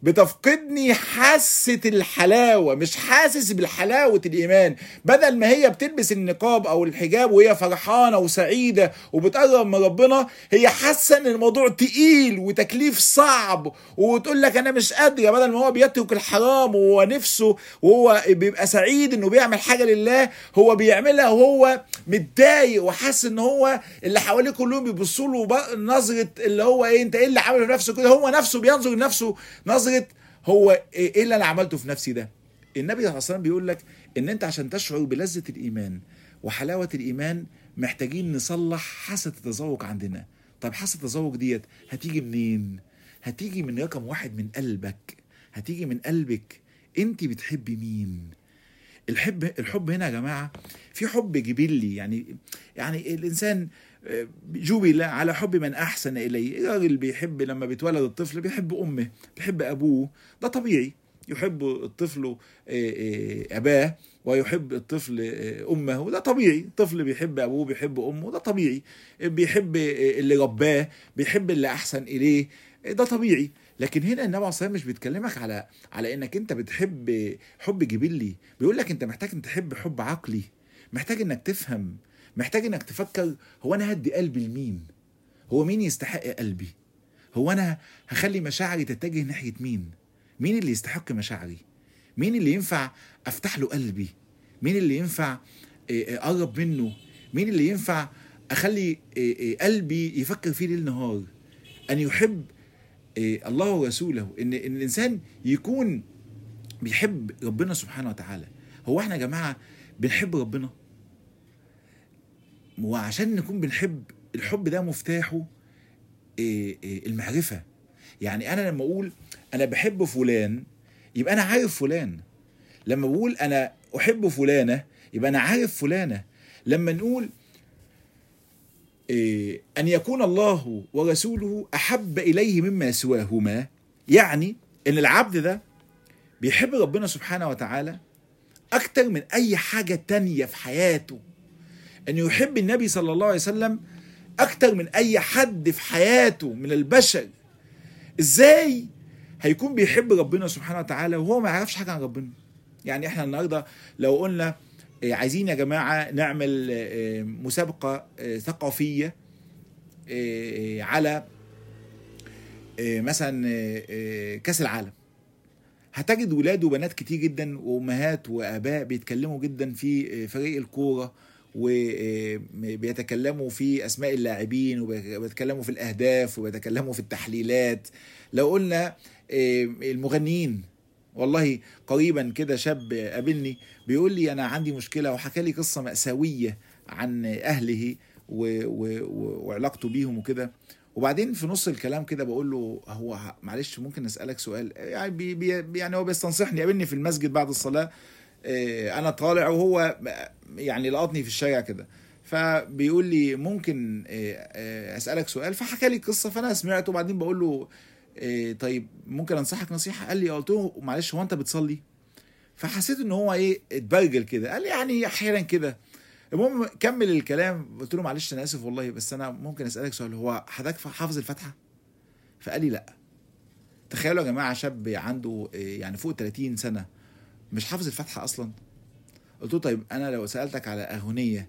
بتفقدني حاسه الحلاوه، مش حاسس بالحلاوه الايمان. بدل ما هي بتلبس النقاب او الحجاب وهي فرحانه وسعيده وبتقرب من ربنا، هي حاسه ان الموضوع تقيل وتكليف صعب، وتقول لك انا مش قادره. بدل ما هو بيترك الحرام وهو نفسه وهو بيبقى سعيد انه بيعمل حاجه لله، هو بيعملها وهو متضايق وحاسس ان هو اللي حواليه كلهم بيبصوا له نظره اللي هو ايه، انت ايه اللي عامله في نفسه كده؟ هو نفسه بينظر لنفسه نظره هو ايه اللي انا عملته في نفسي ده. النبي صلى الله عليه وسلم بيقول لك ان انت عشان تشعر بلذة الايمان وحلاوة الايمان محتاجين نصلح حاسة التذوق عندنا. طب حاسة التذوق ديت هتيجي منين؟ هتيجي من رقم واحد من قلبك، هتيجي من قلبك انت بتحبي مين. الحب الحب هنا يا جماعه في حب جبلي، يعني يعني الانسان جبل على حب من احسن اليه. الراجل بيحب لما بيتولد الطفل بيحب امه، بيحب ابوه، ده طبيعي. يحب الطفل اباه ويحب الطفل امه، وده طبيعي. الطفل بيحب ابوه بيحب امه، ده طبيعي. بيحب اللي رباه، بيحب اللي احسن اليه، ده طبيعي. لكن هنا النبي عليه الصلاه والسلام مش بيتكلمك على على انك انت بتحب حب جبلي، بيقول لك انت محتاج انك تحب حب عقلي، محتاج انك تفهم، محتاج انك تفكر هو انا هدي قلبي لمين؟ هو مين يستحق قلبي؟ هو انا هخلي مشاعري تتجه ناحيه مين؟ مين اللي يستحق مشاعري؟ مين اللي ينفع افتح له قلبي؟ مين اللي ينفع اقرب منه؟ مين اللي ينفع اخلي قلبي يفكر فيه ليل نهار؟ ان يحب الله ورسوله، ان ان الانسان يكون بيحب ربنا سبحانه وتعالى. هو احنا يا جماعه بنحب ربنا، وعشان نكون بنحب، الحب ده مفتاحه المعرفه. يعني انا لما اقول انا بحب فلان يبقى انا عارف فلان، لما بقول انا احب فلانه يبقى انا عارف فلانه. لما نقول أن يكون الله ورسوله أحب إليه مما سواهما، يعني أن العبد ده بيحب ربنا سبحانه وتعالى أكتر من أي حاجة تانية في حياته، أن يحب النبي صلى الله عليه وسلم أكتر من أي حد في حياته من البشر. إزاي هيكون بيحب ربنا سبحانه وتعالى وهو ما يعرفش حاجة عن ربنا؟ يعني إحنا النهاردة لو قلنا عايزين يا جماعة نعمل مسابقة ثقافية على مثلا كاس العالم، هتجد ولاد وبنات كتير جدا وامهات واباء بيتكلموا جدا في فريق الكورة، وبيتكلموا في اسماء اللاعبين، وبيتكلموا في الاهداف، وبيتكلموا في التحليلات. لو قلنا المغنيين، والله قريبا كده شاب قابلني بيقول لي انا عندي مشكله، وحكى لي قصه مأساويه عن اهله و... و... وعلاقته بيهم وكده. وبعدين في نص الكلام كده بقول له هو معلش ممكن اسالك سؤال؟ يعني بي... بي... يعني هو بيستنصحني، قابلني في المسجد بعد الصلاه، انا طالع وهو يعني لقطني في الشارع كده، فبيقول لي ممكن اسالك سؤال؟ فحكى لي قصه فانا سمعته، وبعدين بقول له إيه طيب ممكن انصحك نصيحه؟ قال لي، قلت له معلش هو انت بتصلي؟ فحسيت ان هو ايه اتبرجل كده، قال لي يعني احيانا كده. المهم كمل الكلام، قلت له معلش انا اسف والله، بس انا ممكن اسالك سؤال، هو حضرتك حافظ الفاتحه؟ فقال لي لا. تخيلوا يا جماعه شاب عنده يعني فوق ثلاثين سنه مش حافظ الفاتحه اصلا. قلت له طيب انا لو سالتك على اغنيه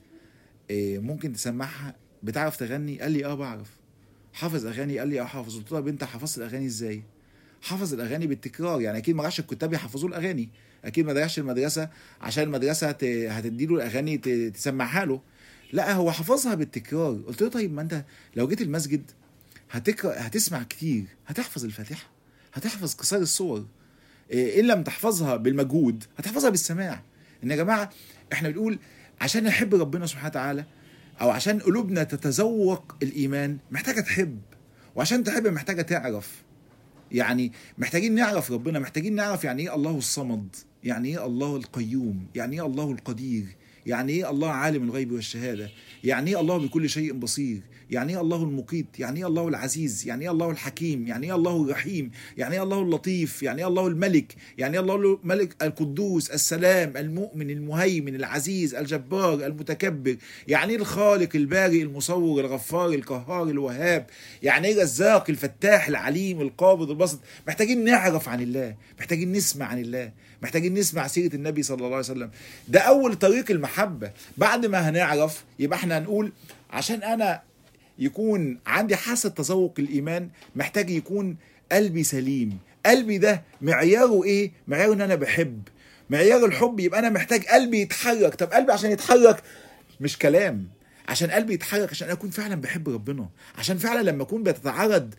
ممكن تسمعها، بتعرف تغني؟ قال لي اه بعرف. حافظ اغاني؟ قال لي اه حافظ. قلت له طب انت حفظت الاغاني ازاي؟ حافظ الاغاني بالتكرار، يعني اكيد ما راحش الكتاب يحفظوا الاغاني، اكيد ما راحش المدرسه عشان المدرسه هتدي له الاغاني تسمعها له، لا هو حفظها بالتكرار. قلت له طيب ما انت لو جيت المسجد هتقرا هتسمع كتير، هتحفظ الفاتحه، هتحفظ قصار الصور، ان لم تحفظها بالمجهود هتحفظها بالسماع. ان يا جماعه احنا بنقول عشان نحب ربنا سبحانه وتعالى، او عشان قلوبنا تتذوق الايمان محتاجه تحب، وعشان تحب محتاجه تعرف. يعني محتاجين نعرف ربنا، محتاجين نعرف يعني ايه الله الصمد، يعني ايه الله القيوم، يعني ايه الله القدير، يعني ايه الله عالم الغيب والشهاده، يعني ايه الله بكل شيء بصير، يعني ايه الله المقيت، يعني ايه الله العزيز، يعني ايه الله الحكيم، يعني ايه الله الرحيم، يعني ايه الله اللطيف، يعني ايه الله الملك، يعني ايه الله الملك القدوس السلام المؤمن المهيمن العزيز الجبار المتكبر، يعني ايه الخالق البارئ المصور الغفار القهار الوهاب، يعني ايه الرزاق الفتاح العليم القابض الباسط. محتاجين نعرف عن الله، محتاجين نسمع عن الله، محتاجين نسمع سيرة النبي صلى الله عليه وسلم. ده أول طريق المحبة. بعد ما هنعرف يبقى احنا هنقول عشان أنا يكون عندي حاسة تذوق الإيمان محتاج يكون قلبي سليم. قلبي ده معياره إيه؟ معياره إن أنا بحب. معيار الحب يبقى أنا محتاج قلبي يتحرك. طب قلبي عشان يتحرك مش كلام، عشان قلبي يتحرك عشان أكون فعلا بحب ربنا، عشان فعلا لما أكون بتتعرض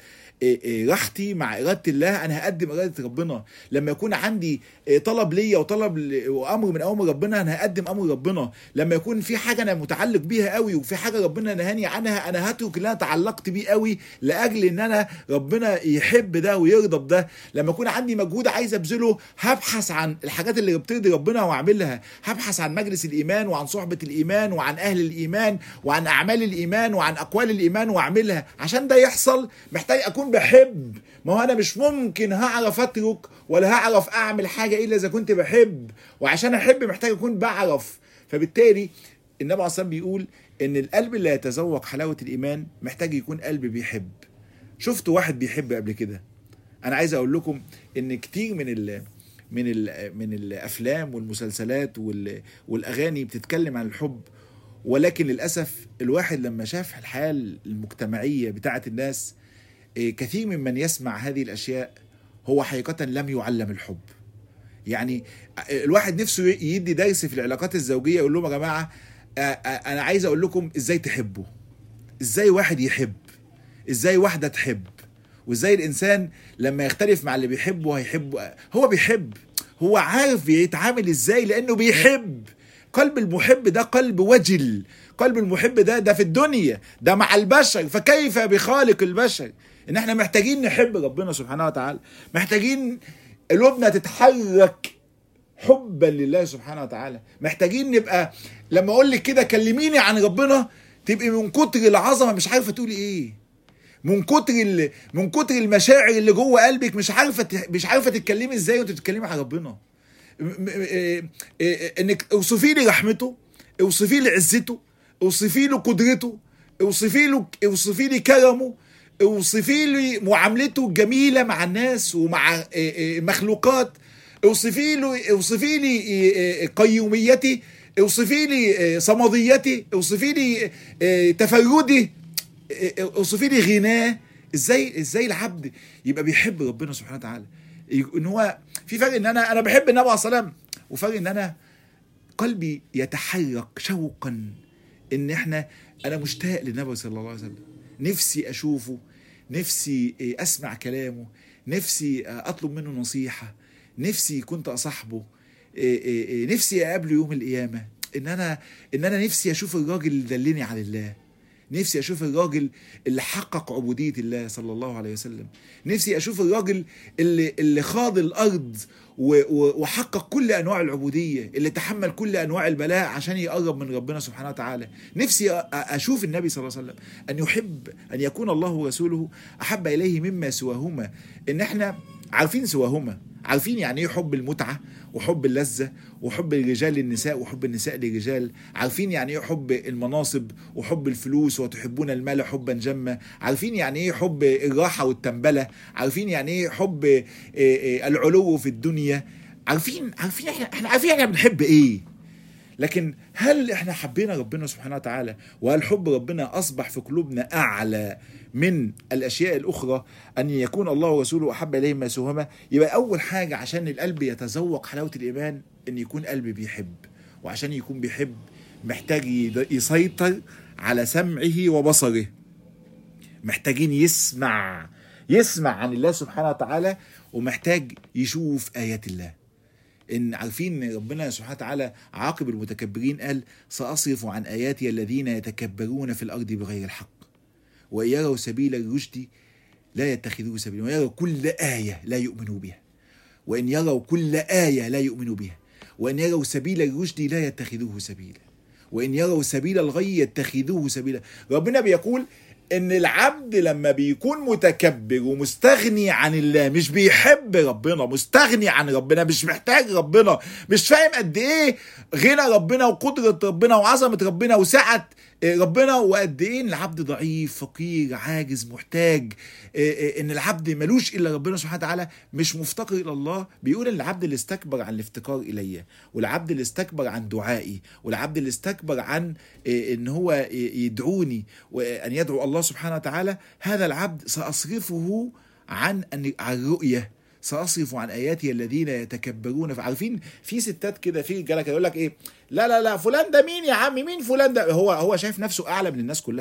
راحتي مع إرادة الله أنا هقدم إرادة ربنا. لما يكون عندي طلب ليا وطلب وأمر من أوامر ربنا أنا هقدم أمر ربنا. لما يكون في حاجة أنا متعلق بيها قوي وفي حاجة ربنا نهاني عنها أنا هترك اللي أنا تعلقت بيه قوي لأجل إن أنا ربنا يحب ده ويرضى بده. لما يكون عندي مجهود عايز أبذله هبحث عن الحاجات اللي بترضي ربنا وأعملها. هبحث عن مجلس الإيمان وعن صحبة الإيمان وعن أهل الإيمان وعن أعمال الإيمان وعن أقوال الإيمان وأعملها. عشان ده يحصل محتاج أكون بحب. ما هو أنا مش ممكن هعرف أترك ولا هعرف أعمل حاجة إلا إذا كنت بحب. وعشان أحب محتاج أكون بعرف. فبالتالي النبي عليه الصلاة والسلام بيقول إن القلب اللي يتذوق حلاوة الإيمان محتاج يكون قلب بيحب. شفتوا واحد بيحب قبل كده؟ أنا عايز أقول لكم إن كتير من ال من ال من الأفلام والمسلسلات والأغاني بتتكلم عن الحب، ولكن للأسف الواحد لما شاف الحياة المجتمعية بتاعة الناس كثير ممن يسمع هذه الأشياء هو حقيقة لم يعلم الحب. يعني الواحد نفسه يدي درس في العلاقات الزوجية يقول لهم يا جماعة أنا عايز أقول لكم إزاي تحبوا، إزاي واحد يحب، إزاي واحدة تحب، وإزاي الإنسان لما يختلف مع اللي بيحبه هيحب. هو بيحب، هو عارف يتعامل إزاي لأنه بيحب. قلب المحب ده قلب وجل. قلب المحب ده ده في الدنيا، ده مع البشر، فكيف بخالق البشر؟ ان احنا محتاجين نحب ربنا سبحانه وتعالى، محتاجين قلوبنا تتحرك حبا لله سبحانه وتعالى، محتاجين نبقى لما اقول لك كده كلميني عن ربنا تبقي من كتر العظمه مش عارفه تقولي ايه، من كتر من كتر المشاعر اللي جوه قلبك مش عارفه مش عارفه تتكلمي ازاي وانت بتتكلمي عن ربنا. انك اوصفي لي رحمته، اوصفي لي عزته، اوصفي له قدرته، اوصفي له اوصفي لي كرمه، اوصفي لي معاملته الجميله مع الناس ومع مخلوقات، اوصفي له اوصفي لي قيوميتي، اوصفي لي صمديتي، اوصفي لي تفردي، اوصفي لي غناه. ازاي ازاي العبد يبقى بيحب ربنا سبحانه وتعالى؟ ان هو في فرق ان انا انا بحب النبي عليه الصلاه والسلام، وفرق ان انا قلبي يتحرك شوقا ان احنا انا مشتاق للنبي صلى الله عليه وسلم، نفسي اشوفه، نفسي اسمع كلامه، نفسي اطلب منه نصيحه، نفسي كنت اصاحبه، نفسي اقابله يوم القيامه، ان انا ان انا نفسي اشوف الراجل اللي دلني على الله، نفسي اشوف الراجل اللي حقق عبودية الله صلى الله عليه وسلم، نفسي اشوف الراجل اللي اللي خاض الارض وحقق كل انواع العبودية، اللي تحمل كل انواع البلاء عشان يقرب من ربنا سبحانه وتعالى. نفسي اشوف النبي صلى الله عليه وسلم ان يحب ان يكون الله ورسوله احب اليه مما سواهما. ان احنا عارفين سواهما، عارفين يعني ايه حب المتعة وحب اللذة وحب الرجال للنساء وحب النساء للرجال، عارفين يعني ايه حب المناصب وحب الفلوس وتحبون المال حبا جما، عارفين يعني ايه حب الراحة والتنبلة، عارفين يعني ايه حب العلو في الدنيا، عارفين عارفين احنا احنا عارفين احنا بنحب ايه. لكن هل احنا حبينا ربنا سبحانه وتعالى؟ وهل حب ربنا اصبح في قلوبنا اعلى من الاشياء الاخرى؟ ان يكون الله ورسوله احب اليه ما سواهما. يبقى اول حاجه عشان القلب يتذوق حلاوه الايمان ان يكون قلب بيحب، وعشان يكون بيحب محتاج يسيطر على سمعه وبصره، محتاجين يسمع يسمع عن الله سبحانه وتعالى، ومحتاج يشوف ايات الله. إن عارفين ربنا سبحانه وتعالى عاقب المتكبرين قال سأصرف عن آياتي الذين يتكبرون في الأرض بغير الحق وإن يروا سبيل الرشد لا يتخذوه سبيلا وإن يروا كل آية لا يؤمنوا بها وإن يروا كل آية لا يؤمنوا بها وإن يروا سبيل الرشد لا يتخذوه سبيلا وإن يروا سبيل الغي يتخذوه سبيلا. ربنا بيقول ان العبد لما بيكون متكبر ومستغني عن الله، مش بيحب ربنا، مستغني عن ربنا، مش محتاج ربنا، مش فاهم قد ايه غنى ربنا وقدرة ربنا وعظمة ربنا وسعة ربنا، وقد ايه العبد ضعيف فقير عاجز محتاج، ان العبد ملوش الا ربنا سبحانه وتعالى، مش مفتقر الى الله. بيقول ان العبد اللي استكبر عن الافتقار الي، والعبد اللي استكبر عن دعائي، والعبد اللي استكبر عن ان هو يدعوني وان يدعو الله سبحانه وتعالى، هذا العبد سأصرفه عن عن الرؤية، سأصرف عن آياتي الذين يتكبرون. عارفين في ستات كده، في رجاله كده يقول لك ايه، لا لا لا فلان ده مين يا عم، مين فلان ده، هو هو شايف نفسه اعلى من الناس كلها،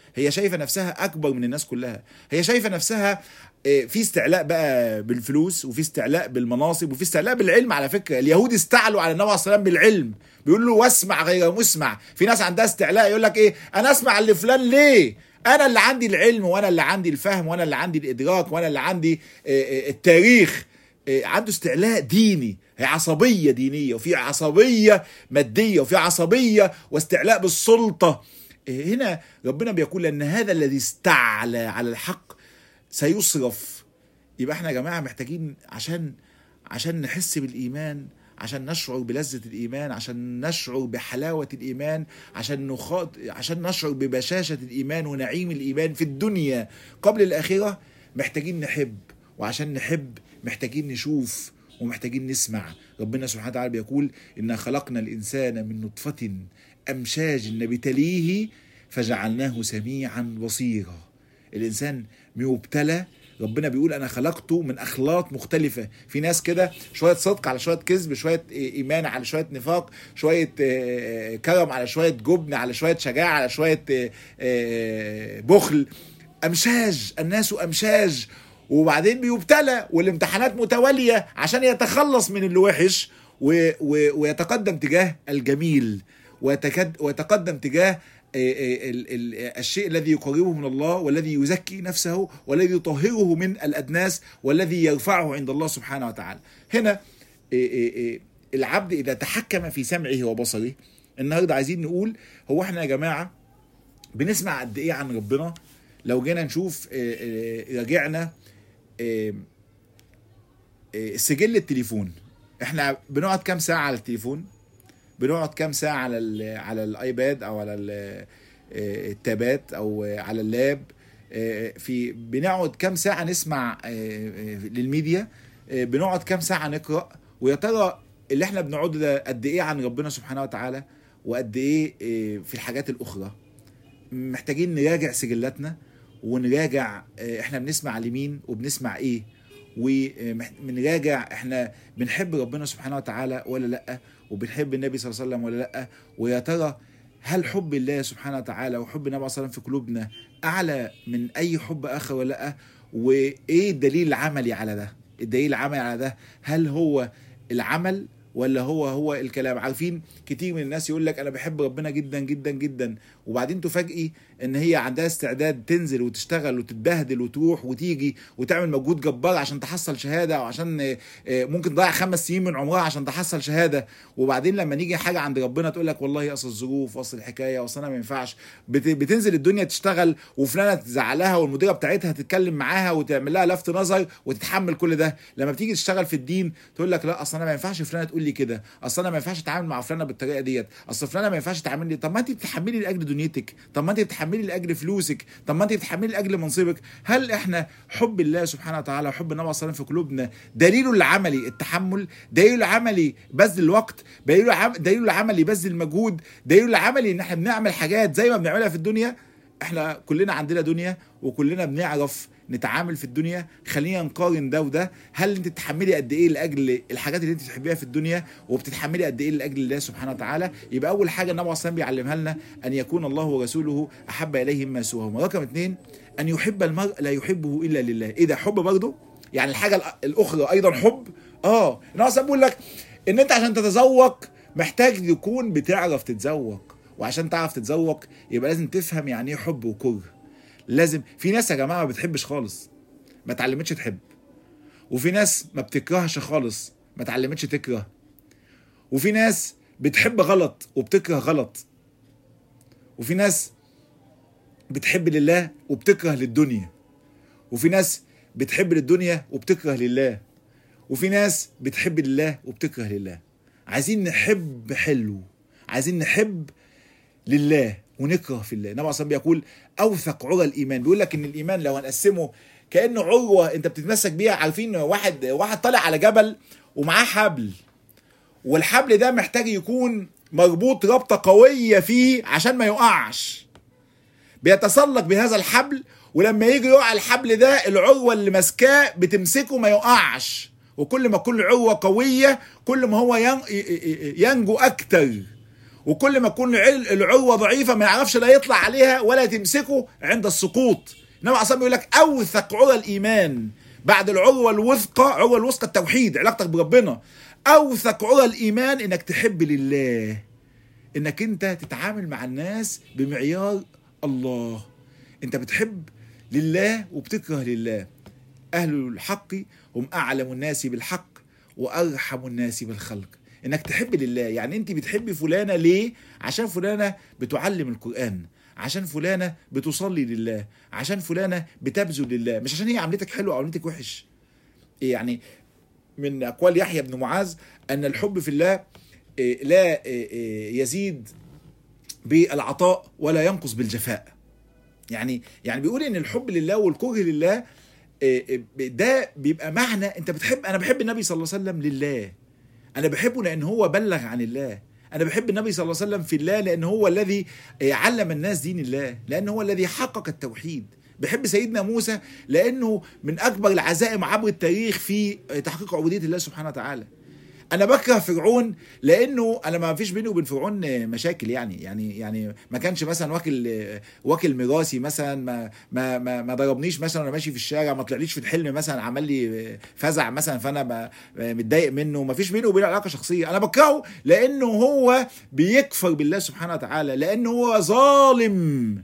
هي شايفة نفسها أكبر من الناس كلها، هي شايفة نفسها في استعلاء بقى بالفلوس، وفي استعلاء بالمناصب، وفي استعلاء بالعلم. على فكرة اليهود استعلوا على النبي عليه الصلاة والسلام بالعلم، بيقول له واسمع غير مسمع. في ناس عندها استعلاء يقول لك ايه، انا اسمع اللي فلان ليه؟ انا اللي عندي العلم، وانا اللي عندي الفهم، وانا اللي عندي الادراك، وانا اللي عندي التاريخ. عنده استعلاء ديني، هي عصبية دينية، وفي عصبية مادية، وفي عصبية واستعلاء بالسلطة. هنا ربنا بيقول ان هذا الذي استعلى على الحق سيصرف. يبقى احنا يا جماعة محتاجين عشان عشان نحس بالإيمان، عشان نشعر بلذة الإيمان، عشان نشعر بحلاوة الإيمان، عشان نخاط عشان نشعر ببشاشة الإيمان ونعيم الإيمان في الدنيا قبل الآخرة، محتاجين نحب، وعشان نحب محتاجين نشوف ومحتاجين نسمع. ربنا سبحانه وتعالى بيقول إنا خلقنا الإنسان من نطفة أمشاج نبتليه فجعلناه سميعا بصيرا. الإنسان مبتلى، ربنا بيقول أنا خلقته من أخلاق مختلفة. في ناس كده شوية صدق على شوية كذب، شوية إيمان على شوية نفاق، شوية كرم على شوية جبن، على شوية شجاعة، على شوية بخل. أمشاج، الناس أمشاج. وبعدين بيبتلى والامتحانات متوالية عشان يتخلص من اللي وحش ويتقدم تجاه الجميل، ويتقدم تجاه الشيء الذي يقربه من الله، والذي يزكي نفسه، والذي يطهره من الأدناس، والذي يرفعه عند الله سبحانه وتعالى. هنا العبد إذا تحكم في سمعه وبصره. النهاردة عايزين نقول هو احنا يا جماعة بنسمع قد ايه عن ربنا؟ لو جينا نشوف راجعنا سجل التليفون، احنا بنقعد كام ساعة على التليفون؟ بنقعد كام ساعة على ال على الايباد او على التابات او على اللاب؟ في بنقعد كام ساعة نسمع للميديا؟ بنقعد كام ساعة نقرأ؟ ويا ترى اللي احنا بنقعد ده قد ايه عن ربنا سبحانه وتعالى، وقد ايه في الحاجات الاخرى؟ محتاجين نراجع سجلاتنا ونراجع احنا بنسمع لمين وبنسمع ايه، ونراجع احنا بنحب ربنا سبحانه وتعالى ولا لا، وبنحب النبي صلى الله عليه وسلم ولا لا. ويا ترى هل حب الله سبحانه وتعالى وحب النبي صلى الله عليه وسلم في قلوبنا اعلى من اي حب اخر ولا لا؟ وايه الدليل العملي على ده؟ الدليل العملي على ده هل هو العمل ولا هو هو الكلام؟ عارفين كتير من الناس يقول لك انا بحب ربنا جدا جدا جدا، وبعدين تفاجئي ان هي عندها استعداد تنزل وتشتغل وتتبهدل وتروح وتيجي وتعمل مجهود جبار عشان تحصل شهاده، او عشان ممكن تضيع خمس سنين من عمرها عشان تحصل شهاده. وبعدين لما نيجي حاجه عند ربنا تقول لك والله اصل الظروف، اصل الحكايه، اصل انا ما ينفعش. بتنزل الدنيا تشتغل، وفلانه تزعلها والمديره بتاعتها تتكلم معاها وتعمل لها لفت نظر وتتحمل كل ده. لما بتيجي تشتغل في الدين تقول لك لا اصل انا ما ينفعش فلانه تقول لي كده، اصل انا ما ينفعش اتعامل مع فلانه بالطريقه ديت، اصل فلانه ما ينفعش تعامل لي. طب ما انت بتحملي لاجل دنيتك، طب ما انت بتحملي لاجل فلوسك، طب ما انت بتحملي لاجل منصبك. هل احنا حب الله سبحانه وتعالى وحب النبي صلى الله عليه وسلم في قلوبنا دليله العملي التحمل، دليله العملي بذل الوقت، دليله عم... دليله العملي بذل المجهود، دليله العملي ان احنا بنعمل حاجات زي ما بنعملها في الدنيا؟ احنا كلنا عندنا دنيا وكلنا بنعرف نتعامل في الدنيا. خلينا نقارن ده وده. هل انت بتتحملي قد ايه لاجل الحاجات اللي انت بتحبيها في الدنيا، وبتتحملي قد ايه لاجل الله سبحانه وتعالى؟ يبقى اول حاجه النبي صلى الله عليه وسلم بيعلمها لنا ان يكون الله ورسوله احب اليه مما سواهما. رقم اثنين ان يحب المرء لا يحبه الا لله. ايه ده؟ حب برضه؟ يعني الحاجه الاخرى ايضا حب؟ اه النبي صلى الله عليه وسلم بيقول لك ان انت عشان تتذوق محتاج تكون بتعرف تتذوق، وعشان تعرف تتذوق يبقى لازم تفهم يعني ايه حب وكره. لازم. في ناس يا جماعه ما بتحبش خالص، ما اتعلمتش تحب. وفي ناس ما بتكرهش خالص، ما اتعلمتش تكره. وفي ناس بتحب غلط وبتكره غلط. وفي ناس بتحب لله وبتكره للدنيا. وفي ناس بتحب للدنيا وبتكره لله. وفي ناس بتحب لله وبتكره لله. عايزين نحب حلو، عايزين نحب لله ونكره في الله. النبي صلى الله عليه وسلم بيقول اوثق عرى الايمان، بيقول لك ان الايمان لو هنقسمه كانه عروه انت بتتمسك بيها. عارفين واحد واحد طالع على جبل ومعاه حبل، والحبل ده محتاج يكون مربوط ربطه قويه فيه عشان ما يقعش. بيتسلق بهذا الحبل، ولما يجي يقع الحبل ده العروه اللي ماسكاه بتمسكه ما يقعش. وكل ما كل عروه قويه كل ما هو ينجو اكتر. وكل ما تكون العروة ضعيفة ما يعرفش لا يطلع عليها ولا تمسكه عند السقوط. إنما عصام بيقول لك أوثق عرى الإيمان بعد العروة الوثقى، عروة الوثقى التوحيد، علاقتك بربنا. أوثق عرى الإيمان إنك تحب لله، إنك أنت تتعامل مع الناس بمعيار الله. أنت بتحب لله وبتكره لله. أهل الحق هم أعلم الناس بالحق وأرحم الناس بالخلق. إنك تحب لله يعني أنت بتحبي فلانة ليه؟ عشان فلانة بتعلم القرآن، عشان فلانة بتصلي لله، عشان فلانة بتبذل لله، مش عشان هي عملتك حلو أو عملتك وحش. يعني من أقوال يحيى بن معاذ أن الحب في الله لا يزيد بالعطاء ولا ينقص بالجفاء. يعني يعني بيقول ان الحب لله والكره لله ده بيبقى معنى انت بتحب. انا بحب النبي صلى الله عليه وسلم لله، انا بحبه لان هو بلغ عن الله. انا بحب النبي صلى الله عليه وسلم في الله لان هو الذي علم الناس دين الله، لان هو الذي حقق التوحيد. بحب سيدنا موسى لانه من اكبر العزائم عبر التاريخ في تحقيق عبودية الله سبحانه وتعالى. انا بكره فرعون لانه انا ما فيش بيني وبين فرعون مشاكل، يعني يعني يعني ما كانش مثلا واكل واكل ميراثي مثلا، ما ما ما, ما ضربنيش مثلا وانا ماشي في الشارع، ما طلعليش في الحلم مثلا عمل لي فزع مثلا فانا متضايق منه. ما فيش بيني وبينه علاقه شخصيه. انا بكرهه لانه هو بيكفر بالله سبحانه وتعالى، لانه هو ظالم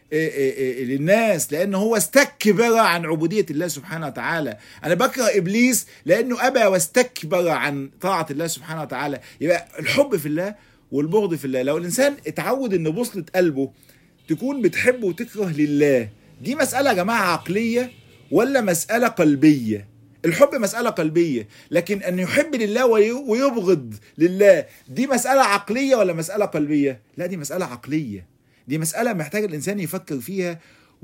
للناس، لأنه هو استكبر عن عبودية الله سبحانه وتعالى. أنا بكره إبليس لأنه أبى واستكبر عن طاعة الله سبحانه وتعالى. يبقى الحب في الله والبغض في الله. لو الإنسان اتعود أن بوصلة قلبه تكون بتحب وتكره لله، دي مسألة يا جماعة عقلية ولا مسألة قلبية؟ الحب مسألة قلبية، لكن أن يحب لله ويبغض لله دي مسألة عقلية ولا مسألة قلبية؟ لا، دي مسألة عقلية. دي مسألة محتاج الإنسان يفكر فيها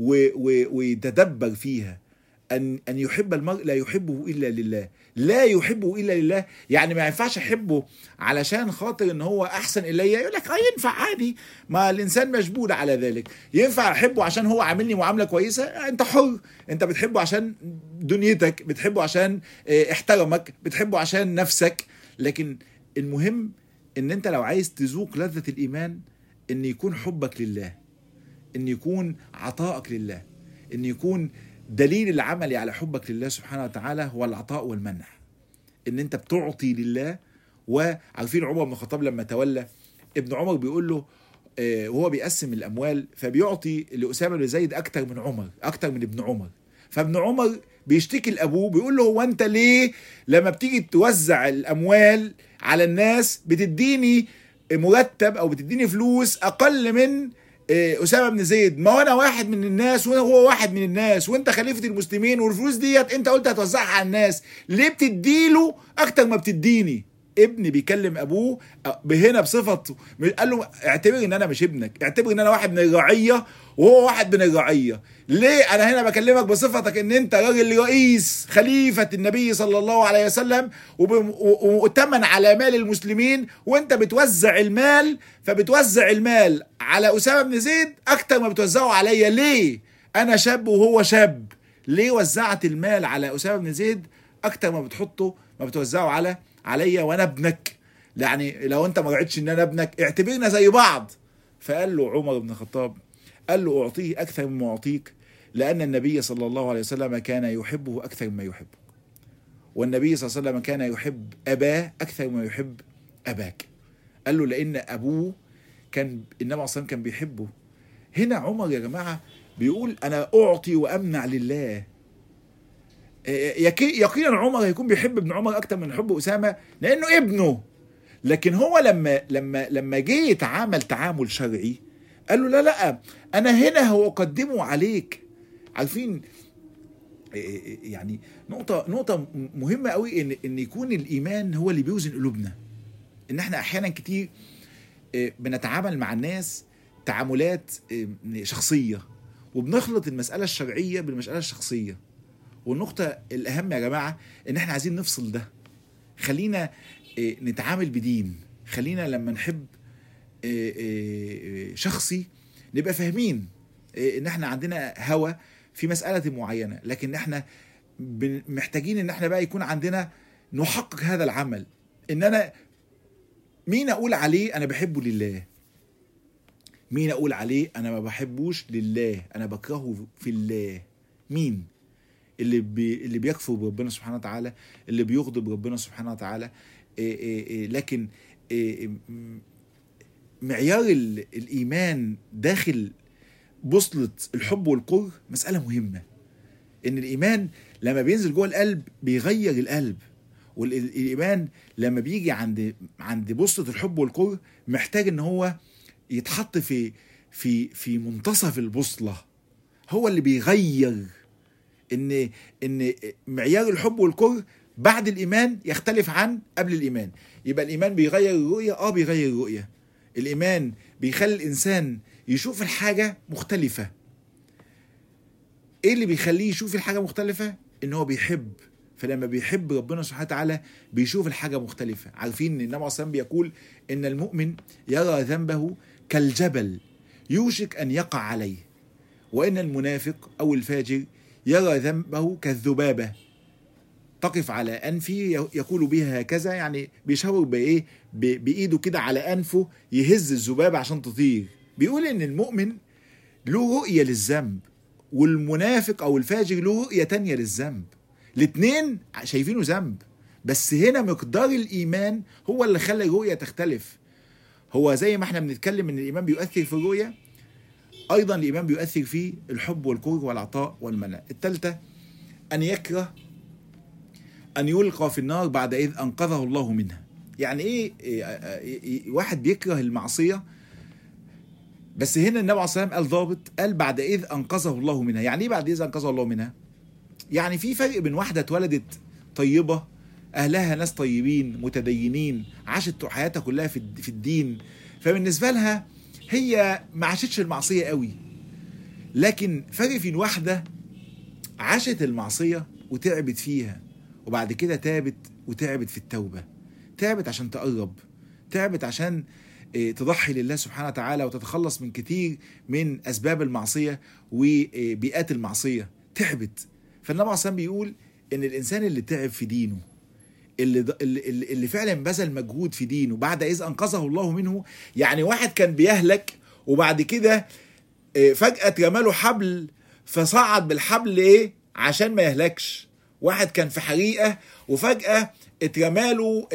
ويتدبر فيها. أن أن يحب المرء لا يحبه إلا لله، لا يحبه إلا لله. يعني ما ينفعش أحبه علشان خاطر إن هو أحسن إلي. يقول لك آه ينفع عادي، ما الإنسان مجبول على ذلك. ينفع أحبه عشان هو عاملني معاملة كويسة، أنت حر. أنت بتحبه عشان دنيتك، بتحبه عشان احترمك، بتحبه عشان نفسك. لكن المهم إن أنت لو عايز تذوق لذة الإيمان ان يكون حبك لله، ان يكون عطائك لله، ان يكون دليل العمل على حبك لله سبحانه وتعالى هو العطاء والمنع. ان انت بتعطي لله. وعارفين عمر بن الخطاب لما تولى، ابن عمر بيقول له وهو بيقسم الاموال فبيعطي لأسامة بن زيد اكتر من عمر، اكتر من ابن عمر. فابن عمر بيشتكي لابوه بيقول له هو انت ليه لما بتيجي توزع الاموال على الناس بتديني مرتب او بتديني فلوس اقل من أسامة بن زيد؟ ما انا واحد من الناس وهو واحد من الناس، وانت خليفة المسلمين، والفلوس ديت انت قلت هتوزعها على الناس، ليه بتديله اكتر ما بتديني؟ ابني بيكلم ابوه هنا بصفته، قال له اعتبر ان انا مش ابنك، اعتبر ان انا واحد من الرعية وهو واحد من الرعية. ليه انا هنا بكلمك بصفتك ان انت راجل رئيس خليفة النبي صلى الله عليه وسلم ومؤتمن على مال المسلمين، وانت بتوزع المال، فبتوزع المال على أسامة بن زيد اكتر ما بتوزعه عليا. ليه؟ انا شاب وهو شاب، ليه وزعت المال على أسامة بن زيد اكتر ما بتحطه ما بتوزعه على عليا وانا ابنك؟ يعني لو انت ما رأيتش ان انا ابنك اعتبرنا زي بعض. فقال له عمر بن الخطاب، قال له اعطيه اكثر مما اعطيك، لان النبي صلى الله عليه وسلم كان يحبه اكثر مما يحبه، والنبي صلى الله عليه وسلم كان يحب اباه اكثر مما يحب اباك. قال له لان ابوه كان النبي صلى الله عليه وسلم كان بيحبه. هنا عمر يا جماعه بيقول انا اعطي وامنع لله. يقينا عمر هيكون بيحب ابن عمر اكتر من حب اسامه لانه ابنه. لكن هو لما لما لما جه يتعامل تعامل شرعي قال له لا لا انا هنا هو اقدمه عليك. عارفين يعني نقطه نقطه مهمه قوي ان ان يكون الايمان هو اللي بيوزن قلوبنا. ان احنا احيانا كتير بنتعامل مع الناس تعاملات شخصيه وبنخلط المساله الشرعيه بالمساله الشخصيه. والنقطة الأهم يا جماعة إن إحنا عايزين نفصل ده. خلينا نتعامل بدين، خلينا لما نحب شخصي نبقى فاهمين إن إحنا عندنا هوى في مسألة معينة، لكن إحنا محتاجين إن إحنا بقى يكون عندنا نحقق هذا العمل. إن أنا مين اقول عليه انا بحبه لله؟ مين اقول عليه انا ما بحبوش لله، انا بكرهه في الله؟ مين اللي بي اللي بيكفر بربنا سبحانه وتعالى، اللي بيغضب ربنا سبحانه وتعالى؟ إيه إيه إيه لكن إيه معيار الايمان داخل بوصلة الحب والكره مسألة مهمة. ان الايمان لما بينزل جوه القلب بيغير القلب، والايمان لما بيجي عند عند بوصلة الحب والكره محتاج ان هو يتحط في في في منتصف البوصلة، هو اللي بيغير. ان ان معيار الحب والكره بعد الايمان يختلف عن قبل الايمان. يبقى الايمان بيغير الرؤية، اه بيغير الرؤية. الايمان بيخلي الانسان يشوف الحاجة مختلفة. ايه اللي بيخليه يشوف الحاجة مختلفة؟ ان هو بيحب، فلما بيحب ربنا سبحانه وتعالى بيشوف الحاجة مختلفة. عارفين ان النبي صلى الله عليه وسلم بيقول ان المؤمن يرى ذنبه كالجبل يوشك ان يقع عليه، وان المنافق او الفاجر يرى ذنبه كالذبابة تقف على أنفه يقول بها هكذا، يعني بيشاور بإيه؟ بإيده كده على أنفه يهز الذبابة عشان تطير. بيقول إن المؤمن له رؤية للذنب، والمنافق أو الفاجر له رؤية تانية للذنب. الاتنين شايفينه ذنب، بس هنا مقدار الإيمان هو اللي خلى الرؤية تختلف. هو زي ما احنا بنتكلم إن الإيمان بيؤثر في الرؤية، أيضا الإيمان بيؤثر في الحب والكره والعطاء والمنع. الثالثة أن يكره أن يلقى في النار بعد إذ أنقذه الله منها. يعني إيه, إيه, إيه واحد بيكره المعصية، بس هنا النبي عليه الصلاة والسلام قال ضابط، قال بعد إذ أنقذه الله منها. يعني إيه بعد إذ أنقذه الله منها؟ يعني في فرق بين واحدة اتولدت طيبة، أهلها ناس طيبين متدينين، عاشت حياتها كلها في الدين، فبالنسبة لها هي ما عاشتش المعصية قوي. لكن فرق في واحدة عاشت المعصية وتعبت فيها، وبعد كده تابت وتعبت في التوبة، تعبت عشان تقرب، تعبت عشان تضحي لله سبحانه وتعالى وتتخلص من كتير من أسباب المعصية وبيئات المعصية، تعبت. فالنبي عليه الصلاة والسلام بيقول إن الإنسان اللي تعب في دينه، اللي, اللي, اللي فعلا بذل مجهود في دينه بعد إذ أنقذه الله منه، يعني واحد كان بيهلك وبعد كده فجأة اترماله حبل فصعد بالحبل إيه عشان ما يهلكش. واحد كان في حريقة وفجأة اترماله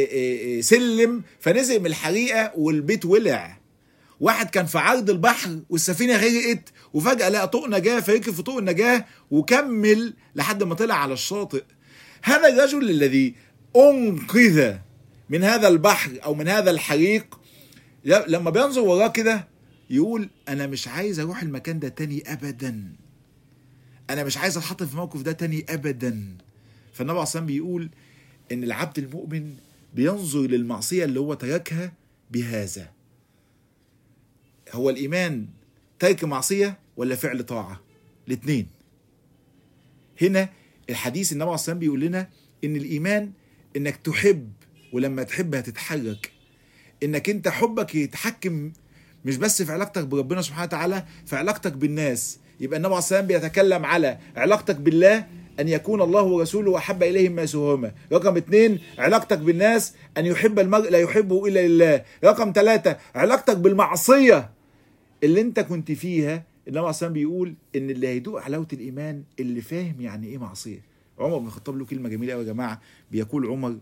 سلم فنزل من الحريقة والبيت ولع. واحد كان في عرض البحر والسفينة غرقت وفجأة لقى طوق نجاة فركب في طوق النجاة وكمل لحد ما طلع على الشاطئ. هذا الرجل الذي أنقذ من هذا البحر أو من هذا الحريق لما بينظر وراه كده يقول أنا مش عايز أروح المكان ده تاني أبدا، أنا مش عايز أتحط في موقف ده تاني أبدا. فالنبي عليه الصلاة والسلام بيقول إن العبد المؤمن بينظر للمعصية اللي هو تركها بهذا. هو الإيمان ترك معصية ولا فعل طاعة؟ الاثنين. هنا الحديث النبي عليه الصلاة والسلام بيقول لنا إن الإيمان إنك تحب، ولما تحب هتتحرك، إنك أنت حبك يتحكم مش بس في علاقتك بربنا سبحانه وتعالى، في علاقتك بالناس. يبقى النبي عليه الصلاة والسلام بيتكلم على علاقتك بالله، أن يكون الله ورسوله أحب إليهم ما سواهما. رقم اثنين علاقتك بالناس، أن يحب المرء لا يحبه إلا لله. رقم ثلاثة علاقتك بالمعصية اللي أنت كنت فيها. النبي عليه الصلاة والسلام بيقول إن اللي هيدوق حلاوة الإيمان اللي فاهم يعني إيه معصية. عمر بن الخطاب له كلمة جميلة أوي يا جماعة، بيقول عمر: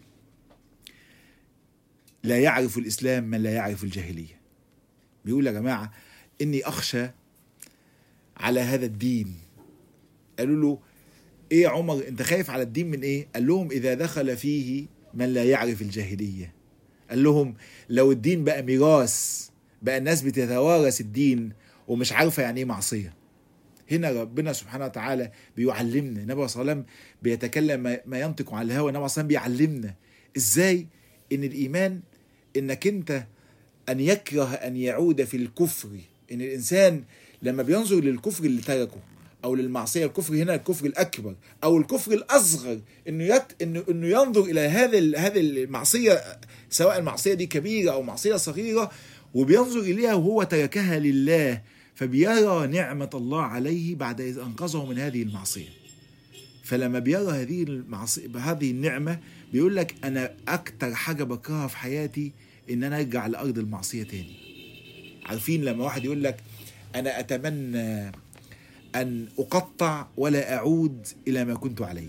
لا يعرف الإسلام من لا يعرف الجاهلية. بيقول يا جماعة إني أخشى على هذا الدين. قالوا له: ايه يا عمر انت خايف على الدين من ايه؟ قال لهم: اذا دخل فيه من لا يعرف الجاهلية. قال لهم لو الدين بقى ميراث، بقى الناس بتتوارث الدين ومش عارفة يعني ايه معصية. هنا ربنا سبحانه وتعالى بيعلمنا، النبي صلى الله عليه وسلم بيتكلم ما ينطق عن الهوى، النبي صلى الله عليه وسلم بيعلمنا ازاي ان الايمان انك انت ان يكره ان يعود في الكفر. ان الانسان لما بينظر للكفر اللي تركه او للمعصيه، الكفر هنا الكفر الاكبر او الكفر الاصغر، انه يت... انه انه ينظر الى هذا ال... هذه المعصيه، سواء المعصيه دي كبيره او معصيه صغيره، وبينظر اليها وهو تركها لله، فبيرى نعمه الله عليه بعد اذ انقذه من هذه المعصيه. فلما بيرى هذه المعصيه، هذه النعمه، بيقول لك انا اكتر حاجه بكرهها في حياتي ان انا ارجع لارض المعصيه تاني. عارفين لما واحد يقول لك انا اتمنى ان اقطع ولا اعود الى ما كنت عليه،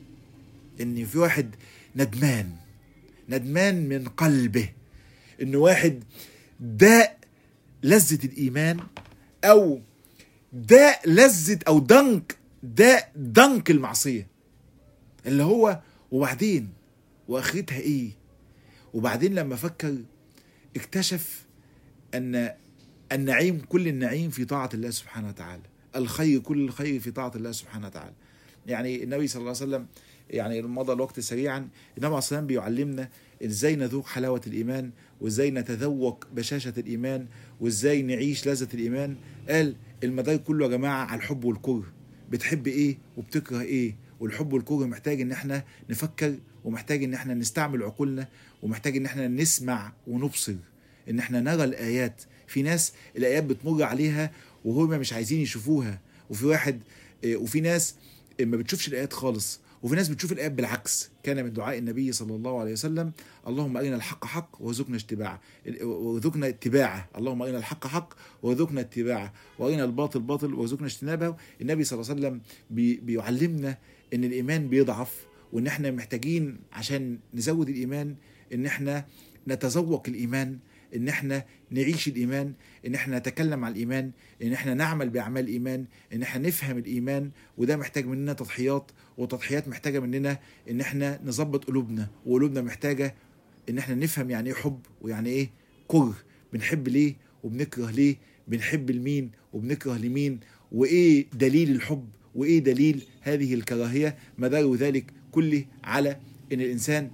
ان في واحد ندمان ندمان من قلبه، ان واحد داء لذة الايمان، او داء لذة او دنك داء دنك المعصية، اللي هو وبعدين واخرتها ايه؟ وبعدين لما فكر اكتشف ان النعيم كل النعيم في طاعة الله سبحانه وتعالى، الخير كل الخير في طاعة الله سبحانه وتعالى. يعني النبي صلى الله عليه وسلم، يعني مضى الوقت سريعا، النبي عليه الصلاة والسلام بيعلمنا ازاي نذوق حلاوة الإيمان، وازاي نتذوق بشاشة الإيمان، وازاي نعيش لذة الإيمان. قال المدار كله يا جماعة على الحب والكره، بتحب ايه وبتكره ايه، والحب والكره محتاج ان احنا نفكر، ومحتاج ان احنا نستعمل عقولنا، ومحتاج ان احنا نسمع ونبصر، ان احنا نرى الآيات. في ناس الآيات بتمر عليها وهم مش عايزين يشوفوها، وفي واحد وفي ناس ما بتشوفش الآيات خالص، وفي ناس بتشوف الآيات بالعكس. كان من دعاء النبي صلى الله عليه وسلم اللهم أرنا الحق حق وارزقنا اتباعه وارزقنا اتباعه اللهم أرنا الحق حق وارزقنا اتباعه وأرنا الباطل باطل وارزقنا اجتنابه. النبي صلى الله عليه وسلم بي بيعلمنا ان الإيمان بيضعف، وان احنا محتاجين عشان نزود الإيمان ان احنا نتذوق الإيمان، ان احنا نعيش الإيمان، ان احنا نتكلم عن الإيمان، ان احنا نعمل بأعمال الإيمان، ان احنا نفهم الإيمان. وده محتاج مننا تضحيات، وتضحيات محتاجة مننا ان احنا نظبط قلوبنا، وقلوبنا محتاجة ان احنا نفهم يعني ايه حب ويعني ايه كره، بنحب ليه وبنكره ليه، بنحب لمين وبنكره لمين، وايه دليل الحب وايه دليل هذه الكراهية. مدار ذلك كله على ان الانسان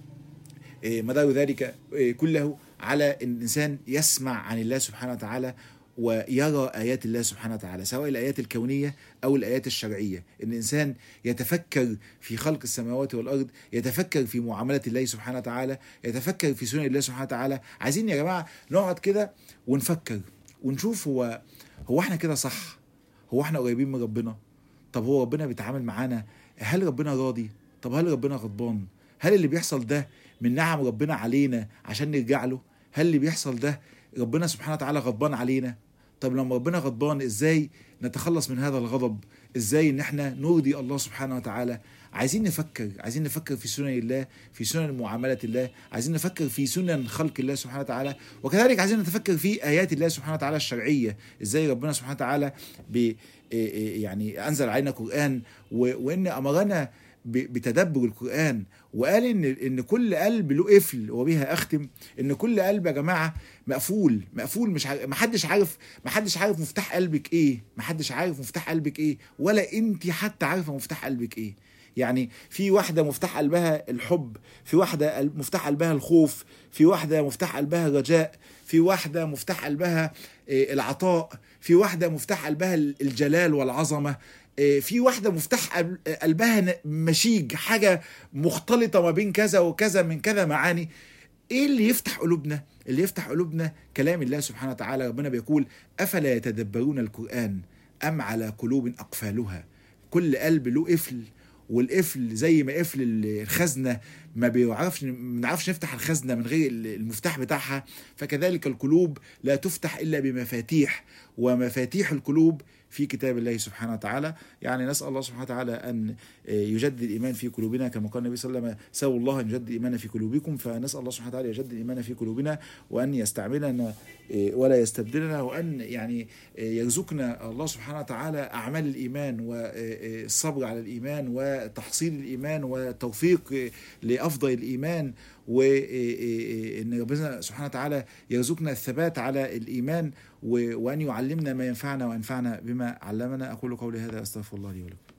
مدار ذلك كله على ان الانسان يسمع عن الله سبحانه وتعالى ويرى آيات الله سبحانه وتعالى، سواء الآيات الكونية أو الآيات الشرعية. إن الإنسان يتفكر في خلق السماوات والأرض، يتفكر في معاملة الله سبحانه وتعالى، يتفكر في سنن الله سبحانه وتعالى. عايزين يا جماعة نقعد كده ونفكر ونشوف هو هو احنا كده صح؟ هو احنا قريبين من ربنا؟ طب هو ربنا بيتعامل معانا؟ هل ربنا راضي؟ طب هل ربنا غضبان؟ هل اللي بيحصل ده من نعم ربنا علينا عشان نرجع له؟ هل اللي بيحصل ده ربنا سبحانه وتعالى غضبان علينا؟ طب لما ربنا غضبان ازاي نتخلص من هذا الغضب؟ ازاي ان احنا نرضي الله سبحانه وتعالى؟ عايزين نفكر عايزين نفكر في سنن الله، في سنن معاملة الله، عايزين نفكر في سنن خلق الله سبحانه وتعالى، وكذلك عايزين نتفكر في آيات الله سبحانه وتعالى الشرعية. ازاي ربنا سبحانه وتعالى ب يعني انزل علينا قرآن، وان امرنا بتدبر القرآن، وقال ان ان كل قلب له قفل. وبها اختم، ان كل قلب يا جماعه مقفول مقفول مش عارف، ما حدش عارف ما حدش عارف مفتاح قلبك ايه، ما حدش عارف مفتاح قلبك ايه، ولا انت حتى عارفه مفتاح قلبك ايه. يعني في واحده مفتاح قلبها الحب، في واحده مفتاح قلبها الخوف، في واحده مفتاح قلبها الرجاء، في واحده مفتاح قلبها العطاء، في واحده مفتاح قلبها الجلال والعظمه، في واحدة مفتاح قلبها مشيج، حاجة مختلطة ما بين كذا وكذا من كذا معاني. ايه اللي يفتح قلوبنا؟ اللي يفتح قلوبنا كلام الله سبحانه وتعالى. ربنا بيقول أفلا يتدبرون القرآن أم على قلوب أقفالها. كل قلب له قفل، والقفل زي ما قفل الخزنة ما بيعرفش ما بنعرفش نفتح الخزنة من غير المفتاح بتاعها، فكذلك القلوب لا تفتح إلا بمفاتيح، ومفاتيح القلوب في كتاب الله سبحانه وتعالى. يعني نسأل الله سبحانه وتعالى أن يجدد الإيمان في قلوبنا، كما قال النبي صلى الله عليه وسلم سألوا الله أن يجدد الإيمان في قلوبكم. فنسأل الله سبحانه وتعالى يجدد الإيمان في قلوبنا، وأن يستعملنا ولا يستبدلنا، وأن يعني يرزقنا الله سبحانه وتعالى أعمال الإيمان والصبر على الإيمان وتحصيل الإيمان والتوفيق لأفضل الإيمان، وإن ربنا سبحانه وتعالى يرزقنا الثبات على الإيمان، وأن يعلمنا ما ينفعنا وينفعنا بما علمنا. أقول قولي هذا أستغفر الله لي ولكم.